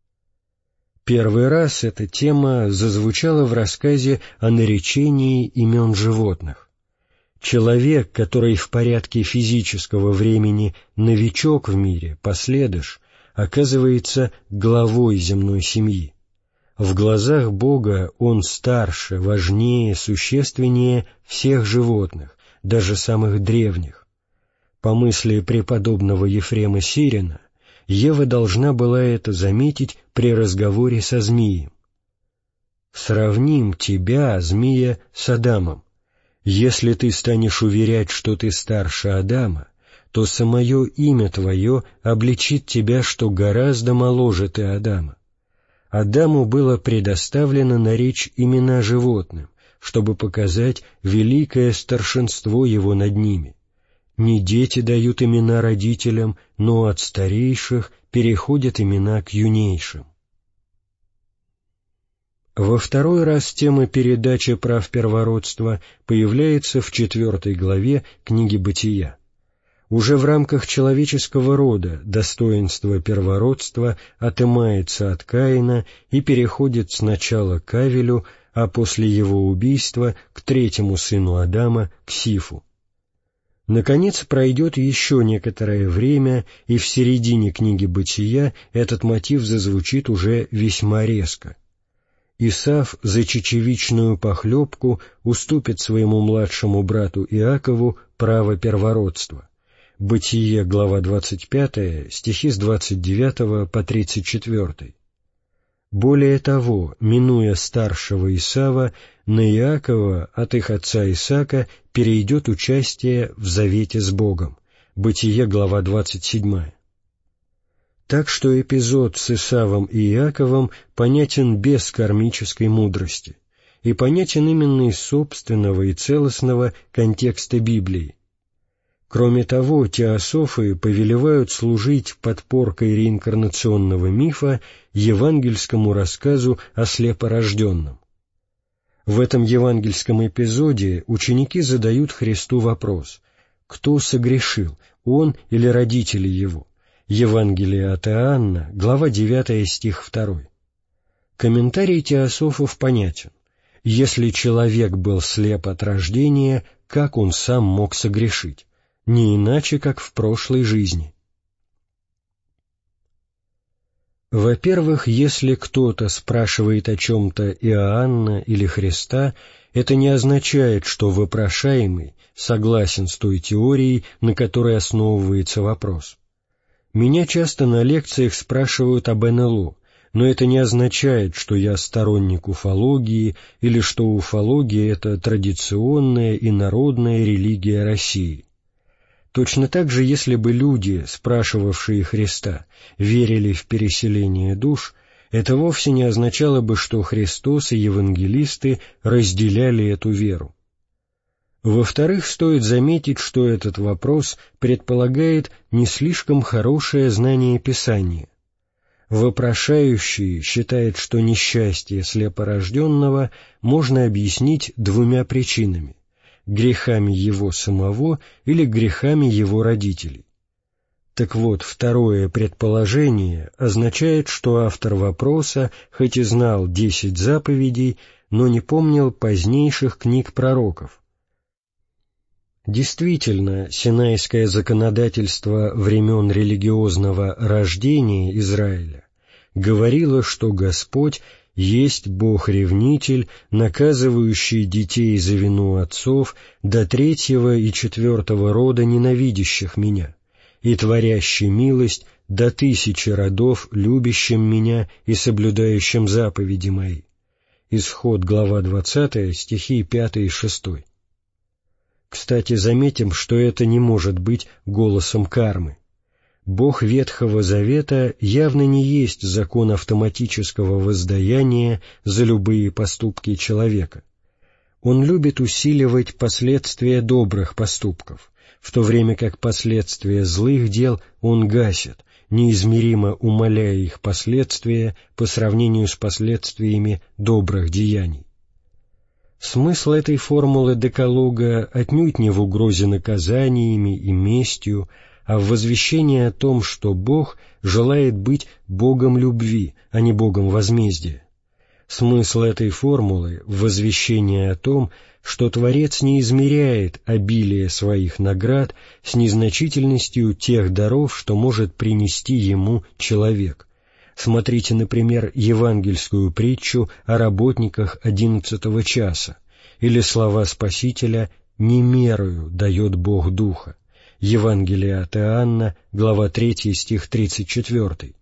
Первый раз эта тема зазвучала в рассказе о наречении имен животных. Человек, который в порядке физического времени новичок в мире, последыш, оказывается главой земной семьи. В глазах Бога он старше, важнее, существеннее всех животных, даже самых древних. По мысли преподобного Ефрема Сирина, Ева должна была это заметить при разговоре со змеем. «Сравним тебя, змея, с Адамом. Если ты станешь уверять, что ты старше Адама, то самое имя твое обличит тебя, что гораздо моложе ты Адама. Адаму было предоставлено наречь имена животным, чтобы показать великое старшинство его над ними. Не дети дают имена родителям, но от старейших переходят имена к юнейшим». Во второй раз тема передачи прав первородства появляется в четвертой главе книги «Бытия». Уже в рамках человеческого рода достоинство первородства отымается от Каина и переходит сначала к Авелю, а после его убийства к третьему сыну Адама, к Сифу. Наконец, пройдет еще некоторое время, и в середине книги «Бытия» этот мотив зазвучит уже весьма резко. Исав за чечевичную похлебку уступит своему младшему брату Иакову право первородства. Бытие, глава двадцать пятая, стихи с двадцать девятого по тридцать четвёртый. Более того, минуя старшего Исава, на Иакова от их отца Исаака перейдет участие в завете с Богом. Бытие, глава двадцать седьмая. Так что эпизод с Исавом и Иаковом понятен без кармической мудрости, и понятен именно из собственного и целостного контекста Библии. Кроме того, теософы повелевают служить подпоркой реинкарнационного мифа евангельскому рассказу о слепорожденном. В этом евангельском эпизоде ученики задают Христу вопрос: кто согрешил, он или родители его? Евангелие от Иоанна, глава девятая, стих второй. Комментарий теософов понятен. Если человек был слеп от рождения, как он сам мог согрешить? Не иначе, как в прошлой жизни. Во-первых, если кто-то спрашивает о чем-то Иоанна или Христа, это не означает, что вопрошаемый согласен с той теорией, на которой основывается вопрос. Меня часто на лекциях спрашивают об эн эл о, но это не означает, что я сторонник уфологии или что уфология — это традиционная и народная религия России. Точно так же, если бы люди, спрашивавшие Христа, верили в переселение душ, это вовсе не означало бы, что Христос и евангелисты разделяли эту веру. Во-вторых, стоит заметить, что этот вопрос предполагает не слишком хорошее знание Писания. Вопрошающий считает, что несчастье слепорожденного можно объяснить двумя причинами: грехами его самого или грехами его родителей. Так вот, второе предположение означает, что автор вопроса хоть и знал десять заповедей, но не помнил позднейших книг пророков. Действительно, синайское законодательство времен религиозного рождения Израиля говорило, что Господь есть Бог-ревнитель, наказывающий детей за вину отцов до третьего и четвертого рода ненавидящих меня, и творящий милость до тысячи родов, любящим меня и соблюдающим заповеди мои. Исход, глава двадцатая, стихи пятый и шестой. Кстати, заметим, что это не может быть голосом кармы. Бог Ветхого Завета явно не есть закон автоматического воздаяния за любые поступки человека. Он любит усиливать последствия добрых поступков, в то время как последствия злых дел Он гасит, неизмеримо умаляя их последствия по сравнению с последствиями добрых деяний. Смысл этой формулы декалога отнюдь не в угрозе наказаниями и местью, а в возвещении о том, что Бог желает быть Богом любви, а не Богом возмездия. Смысл этой формулы в возвещении о том, что Творец не измеряет обилие своих наград с незначительностью тех даров, что может принести ему человек. Смотрите, например, евангельскую притчу о работниках одиннадцатого часа, или слова Спасителя «не мерою дает Бог духа». Евангелие от Иоанна, глава третья, стих тридцать четвёртый.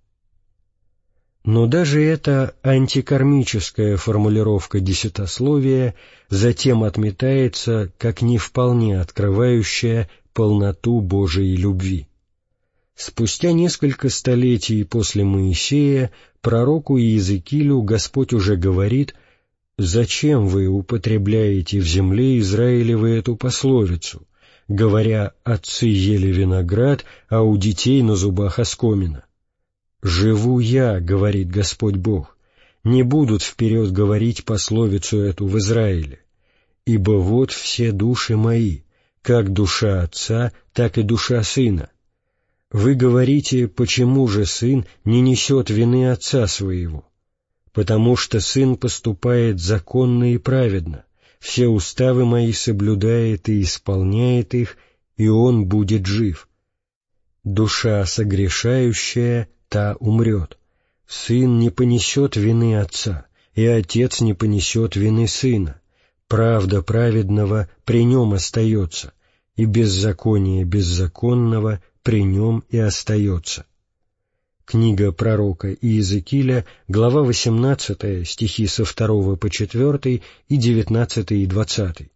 Но даже эта антикармическая формулировка десятословия затем отметается как не вполне открывающая полноту Божией любви. Спустя несколько столетий после Моисея пророку Иезекиилю Господь уже говорит: «Зачем вы употребляете в земле Израилевой эту пословицу, говоря, отцы ели виноград, а у детей на зубах оскомина? Живу я, говорит Господь Бог, не будут вперед говорить пословицу эту в Израиле: «Ибо вот все души мои, как душа отца, так и душа сына». Вы говорите, почему же сын не несет вины отца своего? Потому что сын поступает законно и праведно, все уставы мои соблюдает и исполняет их, и он будет жив. Душа согрешающая, та умрет. Сын не понесет вины отца, и отец не понесет вины сына. Правда праведного при нем остается, и беззаконие беззаконного при нем и остается. Книга пророка Иезекииля, глава восемнадцатая, стихи со второго по четвертый и девятнадцатый и двадцатый.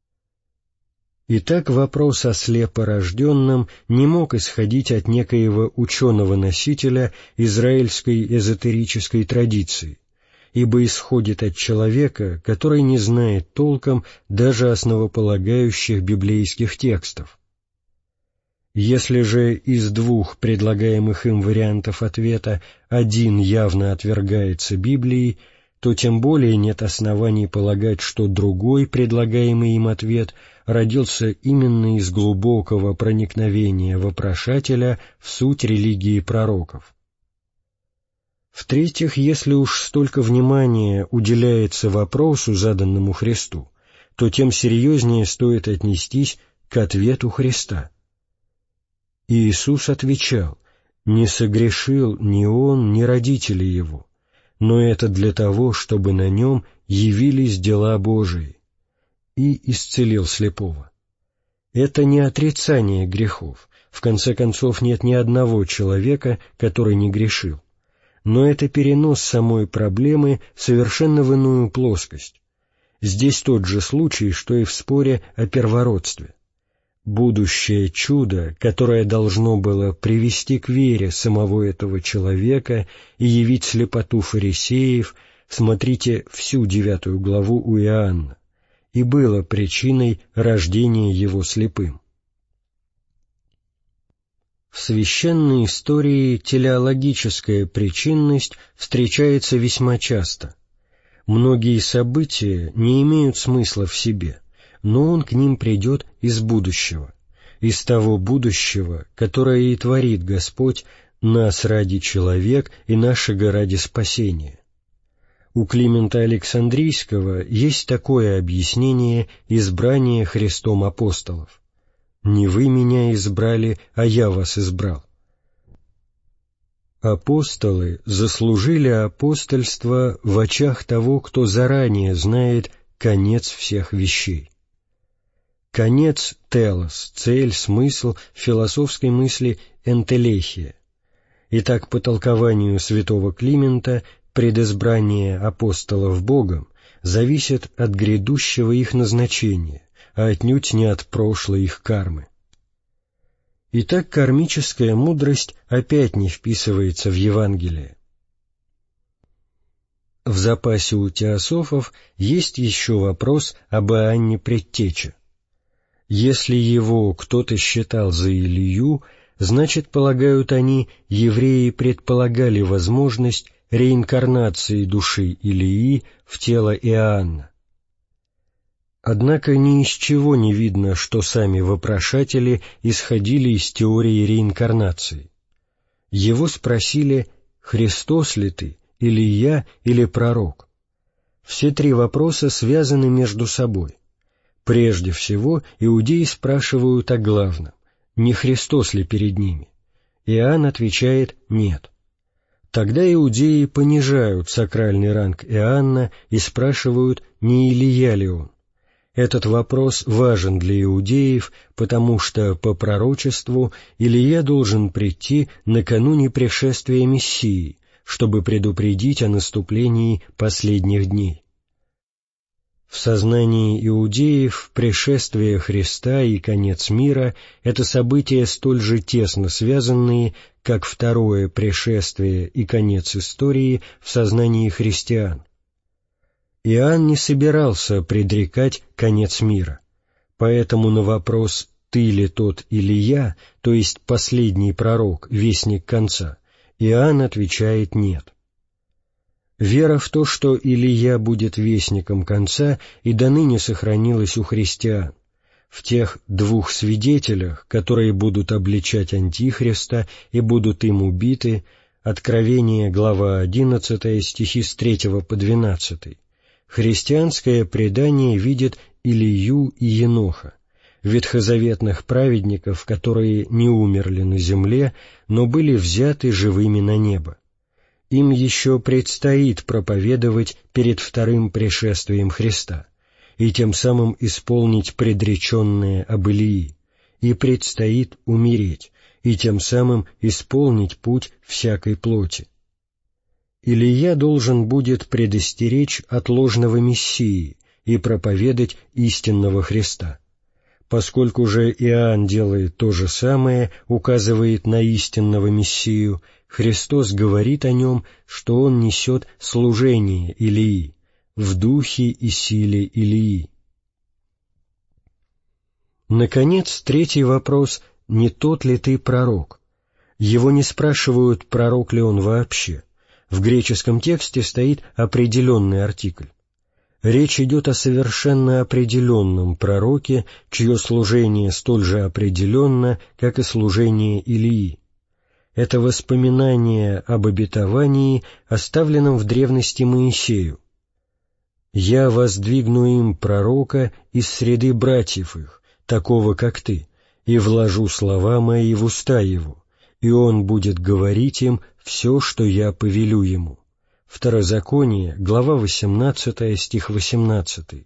Итак, вопрос о слепорожденном не мог исходить от некоего ученого-носителя израильской эзотерической традиции, ибо исходит от человека, который не знает толком даже основополагающих библейских текстов. Если же из двух предлагаемых им вариантов ответа один явно отвергается Библией, то тем более нет оснований полагать, что другой предлагаемый им ответ родился именно из глубокого проникновения вопрошателя в суть религии пророков. В-третьих, если уж столько внимания уделяется вопросу, заданному Христу, то тем серьезнее стоит отнестись к ответу Христа. Иисус отвечал: «Не согрешил ни он, ни родители его, но это для того, чтобы на нем явились дела Божии», и исцелил слепого. Это не отрицание грехов, в конце концов нет ни одного человека, который не грешил, но это перенос самой проблемы совершенно в иную плоскость. Здесь тот же случай, что и в споре о первородстве. Будущее чудо, которое должно было привести к вере самого этого человека и явить слепоту фарисеев, смотрите всю девятую главу у Иоанна, и было причиной рождения его слепым. В священной истории телеологическая причинность встречается весьма часто. Многие события не имеют смысла в себе, но он к ним придет из будущего, из того будущего, которое и творит Господь нас ради человек и нашего ради спасения. У Климента Александрийского есть такое объяснение избрания Христом апостолов: «Не вы меня избрали, а я вас избрал». Апостолы заслужили апостольство в очах того, кто заранее знает конец всех вещей. Конец — телос, цель, смысл философской мысли энтелехия. Итак, по толкованию святого Климента, предизбрание апостолов Богом зависит от грядущего их назначения, а отнюдь не от прошлой их кармы. Итак, кармическая мудрость опять не вписывается в Евангелие. В запасе у теософов есть еще вопрос об Иоанне Предтече. Если его кто-то считал за Илию, значит, полагают они, евреи предполагали возможность реинкарнации души Илии в тело Иоанна. Однако ни из чего не видно, что сами вопрошатели исходили из теории реинкарнации. Его спросили: «Христос ли ты, Илия или пророк?» Все три вопроса связаны между собой. Прежде всего, иудеи спрашивают о главном: не Христос ли перед ними? Иоанн отвечает: «Нет». Тогда иудеи понижают сакральный ранг Иоанна и спрашивают, не Илия ли он. Этот вопрос важен для иудеев, потому что, по пророчеству, Илия должен прийти накануне пришествия Мессии, чтобы предупредить о наступлении последних дней. В сознании иудеев пришествие Христа и конец мира — это события столь же тесно связанные, как второе пришествие и конец истории в сознании христиан. Иоанн не собирался предрекать конец мира, поэтому на вопрос «ты ли тот Илия», то есть последний пророк, вестник конца, Иоанн отвечает «нет». Вера в то, что Илия будет вестником конца, и доныне сохранилась у христиан, в тех двух свидетелях, которые будут обличать Антихриста и будут им убиты, Откровение, глава одиннадцатая, стихи с третьего по двенадцатый. Христианское предание видит Илию и Еноха, ветхозаветных праведников, которые не умерли на земле, но были взяты живыми на небо. Им еще предстоит проповедовать перед вторым пришествием Христа и тем самым исполнить предреченное об Илии, и предстоит умереть, и тем самым исполнить путь всякой плоти. Илия должен будет предостеречь от ложного Мессии и проповедать истинного Христа. Поскольку же Иоанн делает то же самое, указывает на истинного Мессию, Христос говорит о нем, что он несет служение Илии, в духе и силе Илии. Наконец, третий вопрос: не тот ли ты пророк? Его не спрашивают, пророк ли он вообще. В греческом тексте стоит определенный артикль. Речь идет о совершенно определенном пророке, чье служение столь же определенно, как и служение Илии. Это воспоминание об обетовании, оставленном в древности Моисею. «Я воздвигну им пророка из среды братьев их, такого, как ты, и вложу слова мои в уста его, и он будет говорить им все, что я повелю ему». Второзаконие, глава восемнадцатая, стих восемнадцатый.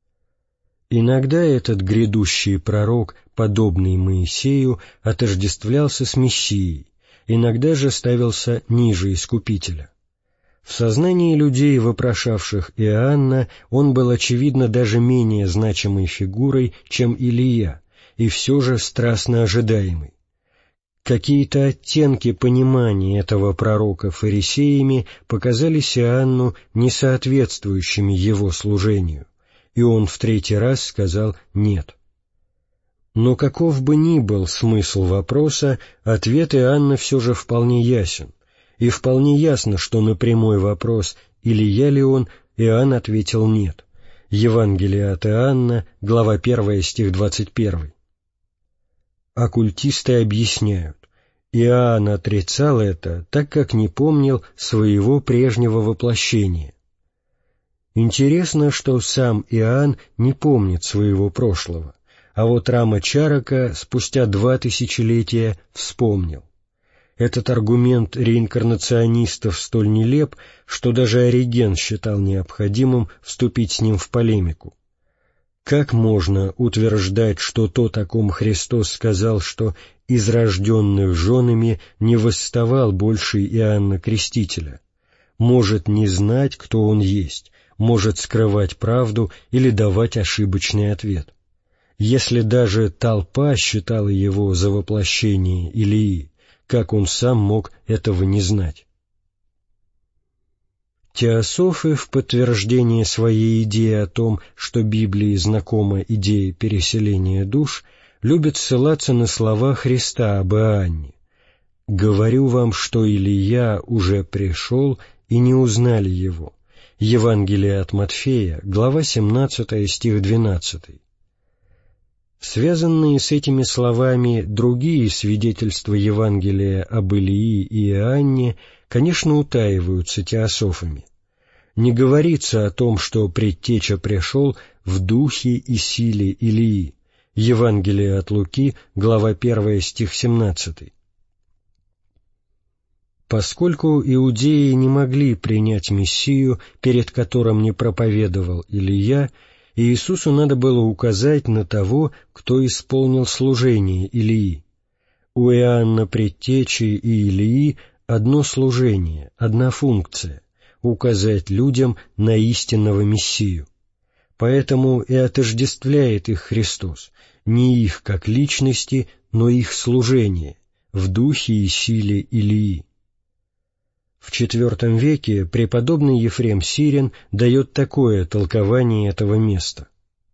Иногда этот грядущий пророк, подобный Моисею, отождествлялся с Мессией, иногда же ставился ниже Искупителя. В сознании людей, вопрошавших Иоанна, он был, очевидно, даже менее значимой фигурой, чем Илия, и все же страстно ожидаемый. Какие-то оттенки понимания этого пророка фарисеями показались Иоанну несоответствующими его служению, и он в третий раз сказал «нет». Но каков бы ни был смысл вопроса, ответ Иоанна все же вполне ясен, и вполне ясно, что на прямой вопрос «Илия ли он?» Иоанн ответил «нет». Евангелие от Иоанна, глава первая, стих двадцать первый. Оккультисты объясняют: Иоанн отрицал это, так как не помнил своего прежнего воплощения. Интересно, что сам Иоанн не помнит своего прошлого, а вот Рамачарака спустя два тысячелетия вспомнил. Этот аргумент реинкарнационистов столь нелеп, что даже Ориген считал необходимым вступить с ним в полемику. Как можно утверждать, что тот, о ком Христос сказал, что из рожденных женами не восставал больше Иоанна Крестителя, может не знать, кто он есть, может скрывать правду или давать ошибочный ответ? Если даже толпа считала его за воплощение Илии, как он сам мог этого не знать? Теософы в подтверждение своей идеи о том, что Библии знакома идея переселения душ, любят ссылаться на слова Христа об Иоанне: «Говорю вам, что Илия уже пришел, и не узнали его». Евангелие от Матфея, глава семнадцатая, стих двенадцатый. Связанные с этими словами другие свидетельства Евангелия об Илии и Иоанне, конечно, утаиваются теософами. Не говорится о том, что предтеча пришел в духе и силе Илии. Евангелие от Луки, глава первая, стих семнадцатый. Поскольку иудеи не могли принять Мессию, перед которым не проповедовал Илия, Иисусу надо было указать на того, кто исполнил служение Илии. У Иоанна Предтечи и Илии одно служение, одна функция — указать людям на истинного Мессию. Поэтому и отождествляет их Христос, не их как личности, но их служение, в духе и силе Илии. В четвертом веке преподобный Ефрем Сирин дает такое толкование этого места.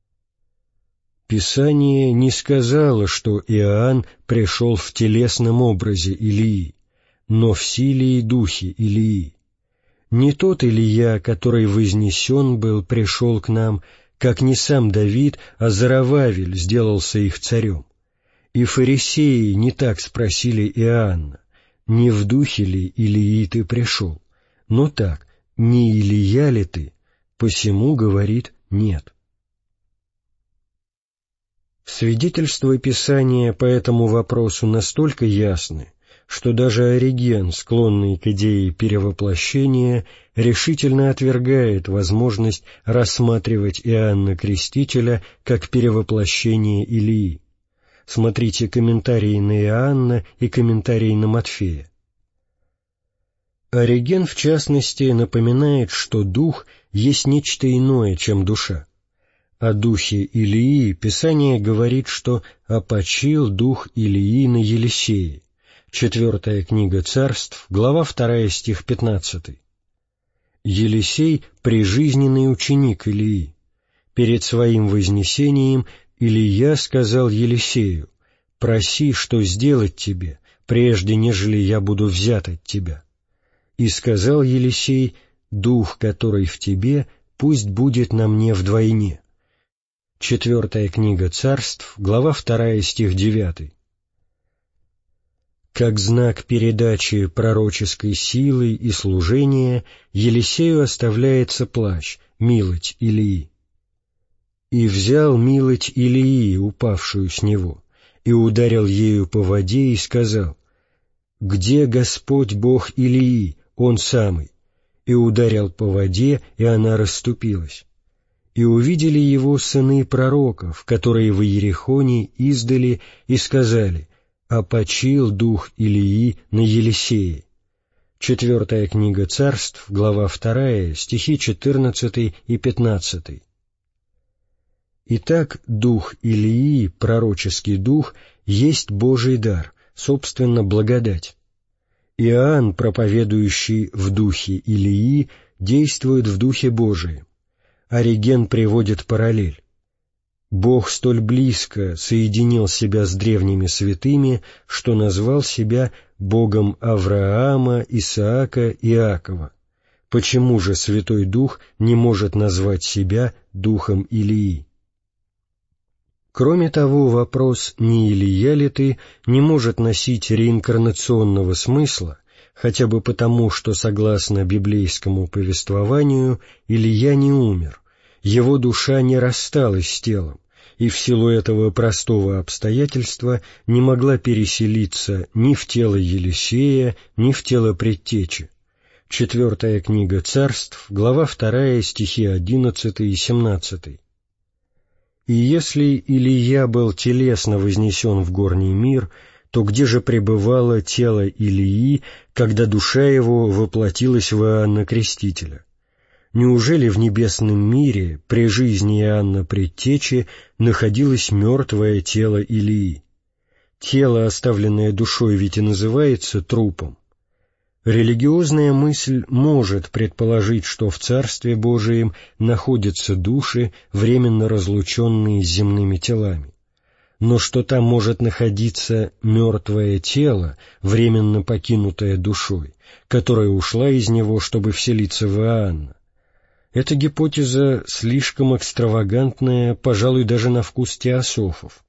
Писание не сказало, что Иоанн пришел в телесном образе Илии, но в силе и духе Илии. Не тот Илия, который вознесен был, пришел к нам, как не сам Давид, а Зарававель сделался их царем. И фарисеи не так спросили Иоанна, не в духе ли Илии ты пришел, но так, не Илия ли ты, посему говорит нет. Свидетельства Писания по этому вопросу настолько ясны, что даже Ориген, склонный к идее перевоплощения, решительно отвергает возможность рассматривать Иоанна Крестителя как перевоплощение Илии. Смотрите комментарии на Иоанна и комментарии на Матфея. Ориген, в частности, напоминает, что дух есть нечто иное, чем душа. О духе Илии Писание говорит, что «опочил дух Илии на Елисее». Четвертая книга Царств, глава вторая, стих пятнадцатый. Елисей — прижизненный ученик Илии. Перед своим вознесением Илия сказал Елисею: «Проси, что сделать тебе, прежде нежели я буду взят от тебя». И сказал Елисей: «Дух, который в тебе, пусть будет на мне вдвойне». Четвертая книга Царств, глава вторая, стих девятый. Как знак передачи пророческой силы и служения Елисею оставляется плащ, милоть Илии. «И взял милоть Илии, упавшую с него, и ударил ею по воде, и сказал: „Где Господь Бог Илии, Он самый?“ И ударил по воде, и она расступилась. И увидели его сыны пророков, которые в Иерихоне издали, и сказали: «Опочил дух Илии на Елисее». Четвертая книга Царств, глава вторая, стихи четырнадцатый и пятнадцатый. Итак, дух Илии, пророческий дух, есть Божий дар, собственно, благодать. Иоанн, проповедующий в духе Илии, действует в духе Божием. Ориген приводит параллель. Бог столь близко соединил себя с древними святыми, что назвал себя Богом Авраама, Исаака и Иакова. Почему же Святой Дух не может назвать себя Духом Илии? Кроме того, вопрос «не Илия ли ты» не может носить реинкарнационного смысла, хотя бы потому, что, согласно библейскому повествованию, Илия не умер, его душа не рассталась с телом, и в силу этого простого обстоятельства не могла переселиться ни в тело Елисея, ни в тело предтечи. Четвертая книга Царств, глава вторая, стихи одиннадцатый и семнадцатый. «И если Илия был телесно вознесен в горний мир, то где же пребывало тело Илии, когда душа его воплотилась в Иоанна Крестителя? Неужели в небесном мире при жизни Иоанна Предтечи находилось мертвое тело Илии? Тело, оставленное душой, ведь и называется трупом. Религиозная мысль может предположить, что в Царстве Божием находятся души, временно разлученные с земными телами. Но что там может находиться мертвое тело, временно покинутое душой, которая ушла из него, чтобы вселиться в Иоанна? Эта гипотеза слишком экстравагантная, пожалуй, даже на вкус теософов.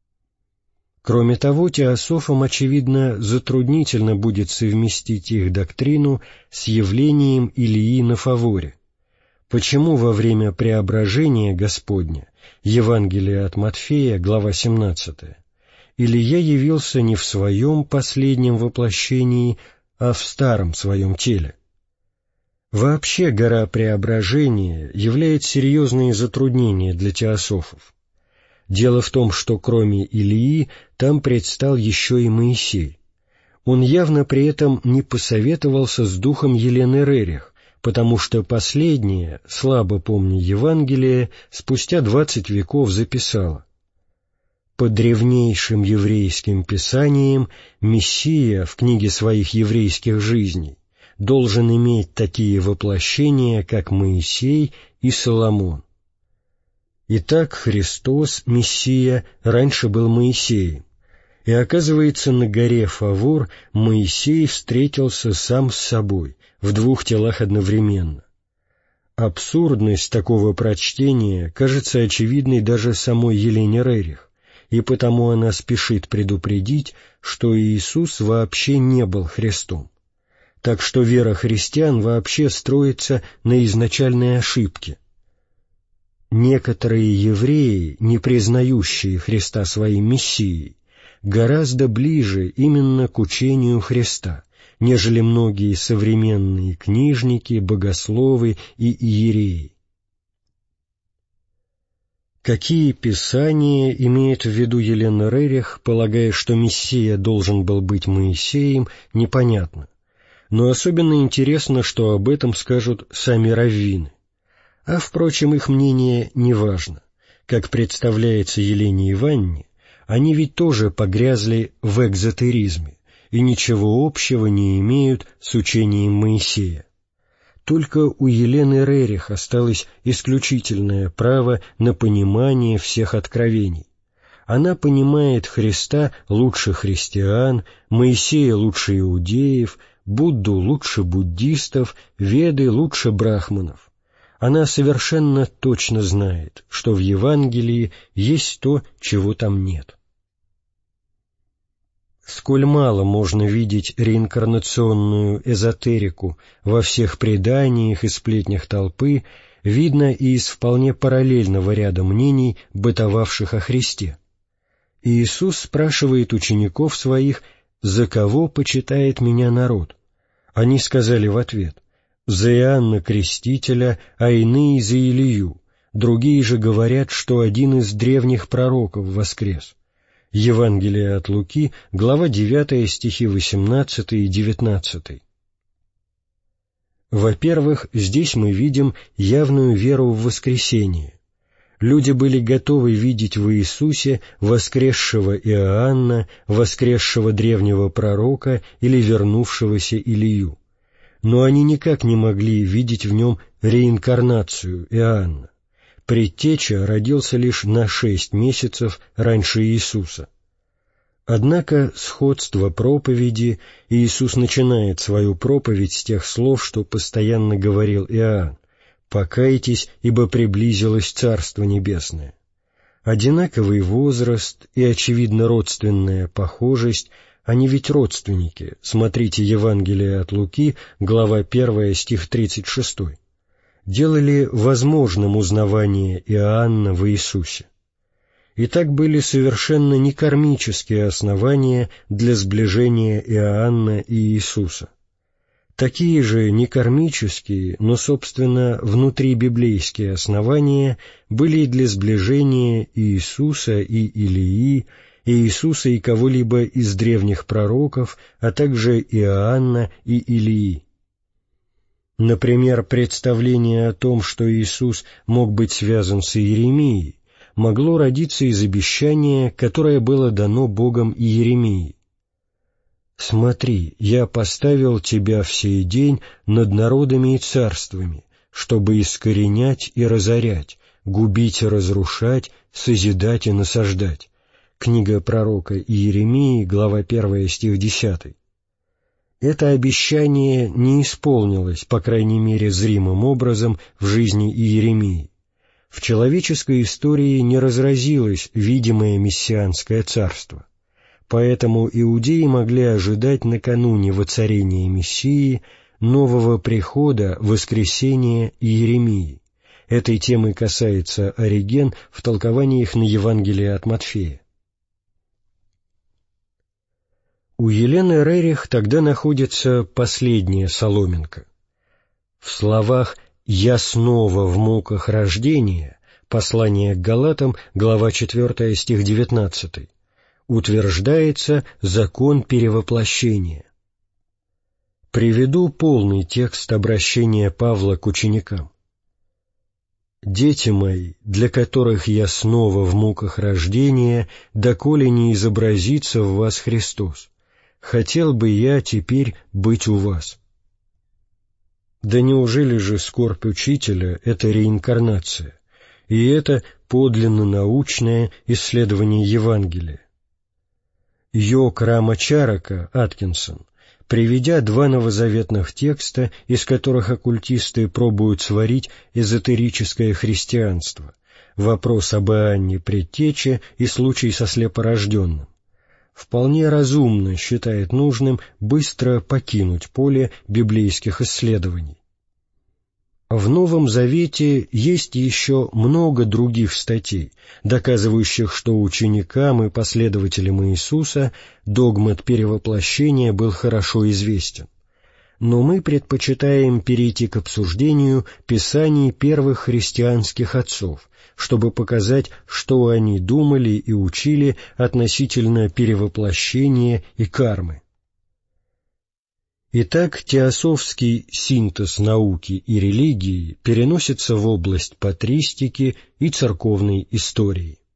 Кроме того, теософам, очевидно, затруднительно будет совместить их доктрину с явлением Илии на фаворе. Почему во время преображения Господня, Евангелие от Матфея, глава семнадцатая, Илия явился не в своем последнем воплощении, а в старом своем теле? Вообще гора преображения являет серьезные затруднения для теософов. Дело в том, что кроме Илии там предстал еще и Моисей. Он явно при этом не посоветовался с духом Елены Рерих, потому что последняя, слабо помня Евангелие, спустя двадцать веков записала: «По древнейшим еврейским писаниям Мессия в книге своих еврейских жизней должен иметь такие воплощения, как Моисей и Соломон». Итак, Христос, Мессия, раньше был Моисеем, И оказывается, на горе Фавор Моисей встретился сам с собой, в двух телах одновременно. Абсурдность такого прочтения кажется очевидной даже самой Елене Рерих, и потому она спешит предупредить, что Иисус вообще не был Христом. Так что вера христиан вообще строится на изначальной ошибке. Некоторые евреи, не признающие Христа своим Мессией, гораздо ближе именно к учению Христа, нежели многие современные книжники, богословы и иереи. Какие писания имеет в виду Елена Рерих, полагая, что Мессия должен был быть Моисеем, непонятно. Но особенно интересно, что об этом скажут сами раввины. А, впрочем, их мнение не важно. Как представляется Елене Ивановне, они ведь тоже погрязли в экзотеризме и ничего общего не имеют с учением Моисея. Только у Елены Рерих осталось исключительное право на понимание всех откровений. Она понимает Христа лучше христиан, Моисея лучше иудеев, Будду лучше буддистов, Веды лучше брахманов. Она совершенно точно знает, что в Евангелии есть то, чего там нет. Сколь мало можно видеть реинкарнационную эзотерику во всех преданиях и сплетнях толпы, видно и из вполне параллельного ряда мнений, бытовавших о Христе. Иисус спрашивает учеников своих: «За кого почитает меня народ?» Они сказали в ответ: «За Иоанна Крестителя, а иные за Илию, другие же говорят, что один из древних пророков воскрес». Евангелие от Луки, глава девятая, стихи восемнадцатый и девятнадцатый. Во-первых, здесь мы видим явную веру в воскресение. Люди были готовы видеть в Иисусе воскресшего Иоанна, воскресшего древнего пророка или вернувшегося Илию. Но они никак не могли видеть в нем реинкарнацию Иоанна. Предтеча родился лишь на шесть месяцев раньше Иисуса. Однако сходство проповеди, Иисус начинает свою проповедь с тех слов, что постоянно говорил Иоанн: «Покайтесь, ибо приблизилось Царство Небесное». Одинаковый возраст и, очевидно, родственная похожесть, они ведь родственники, смотрите Евангелие от Луки, глава первая, стих тридцать шестой, делали возможным узнавание Иоанна в Иисусе. И так были совершенно не кармические основания для сближения Иоанна и Иисуса. Такие же некармические, но, собственно, внутрибиблейские основания были и для сближения Иисуса и Илии, и Иисуса и кого-либо из древних пророков, а также Иоанна и Илии. Например, представление о том, что Иисус мог быть связан с Иеремией, могло родиться из обещания, которое было дано Богом Иеремии: «Смотри, я поставил тебя в сей день над народами и царствами, чтобы искоренять и разорять, губить и разрушать, созидать и насаждать». Книга пророка Иеремии, глава первая, стих десятый. Это обещание не исполнилось, по крайней мере, зримым образом в жизни Иеремии. В человеческой истории не разразилось видимое мессианское царство. Поэтому иудеи могли ожидать накануне воцарения Мессии нового прихода, воскресения Иеремии. Этой темы касается Ориген в толкованиях на Евангелие от Матфея. У Елены Рерих тогда находится последняя соломинка. В словах «Я снова в муках рождения» послание к Галатам, глава четвертая, стих девятнадцатый, утверждается закон перевоплощения. Приведу полный текст обращения Павла к ученикам. «Дети мои, для которых я снова в муках рождения, доколе не изобразится в вас Христос, хотел бы я теперь быть у вас». Да неужели же скорбь учителя — это реинкарнация, и это подлинно научное исследование Евангелия? Йог Рамачарака Аткинсон, приведя два новозаветных текста, из которых оккультисты пробуют сварить эзотерическое христианство, вопрос об Иоанне Предтече и случай со слепорожденным, вполне разумно считает нужным быстро покинуть поле библейских исследований. В Новом Завете есть еще много других статей, доказывающих, что ученикам и последователям Иисуса догмат перевоплощения был хорошо известен. Но мы предпочитаем перейти к обсуждению писаний первых христианских отцов, чтобы показать, что они думали и учили относительно перевоплощения и кармы. Итак, теософский синтез науки и религии переносится в область патристики и церковной истории.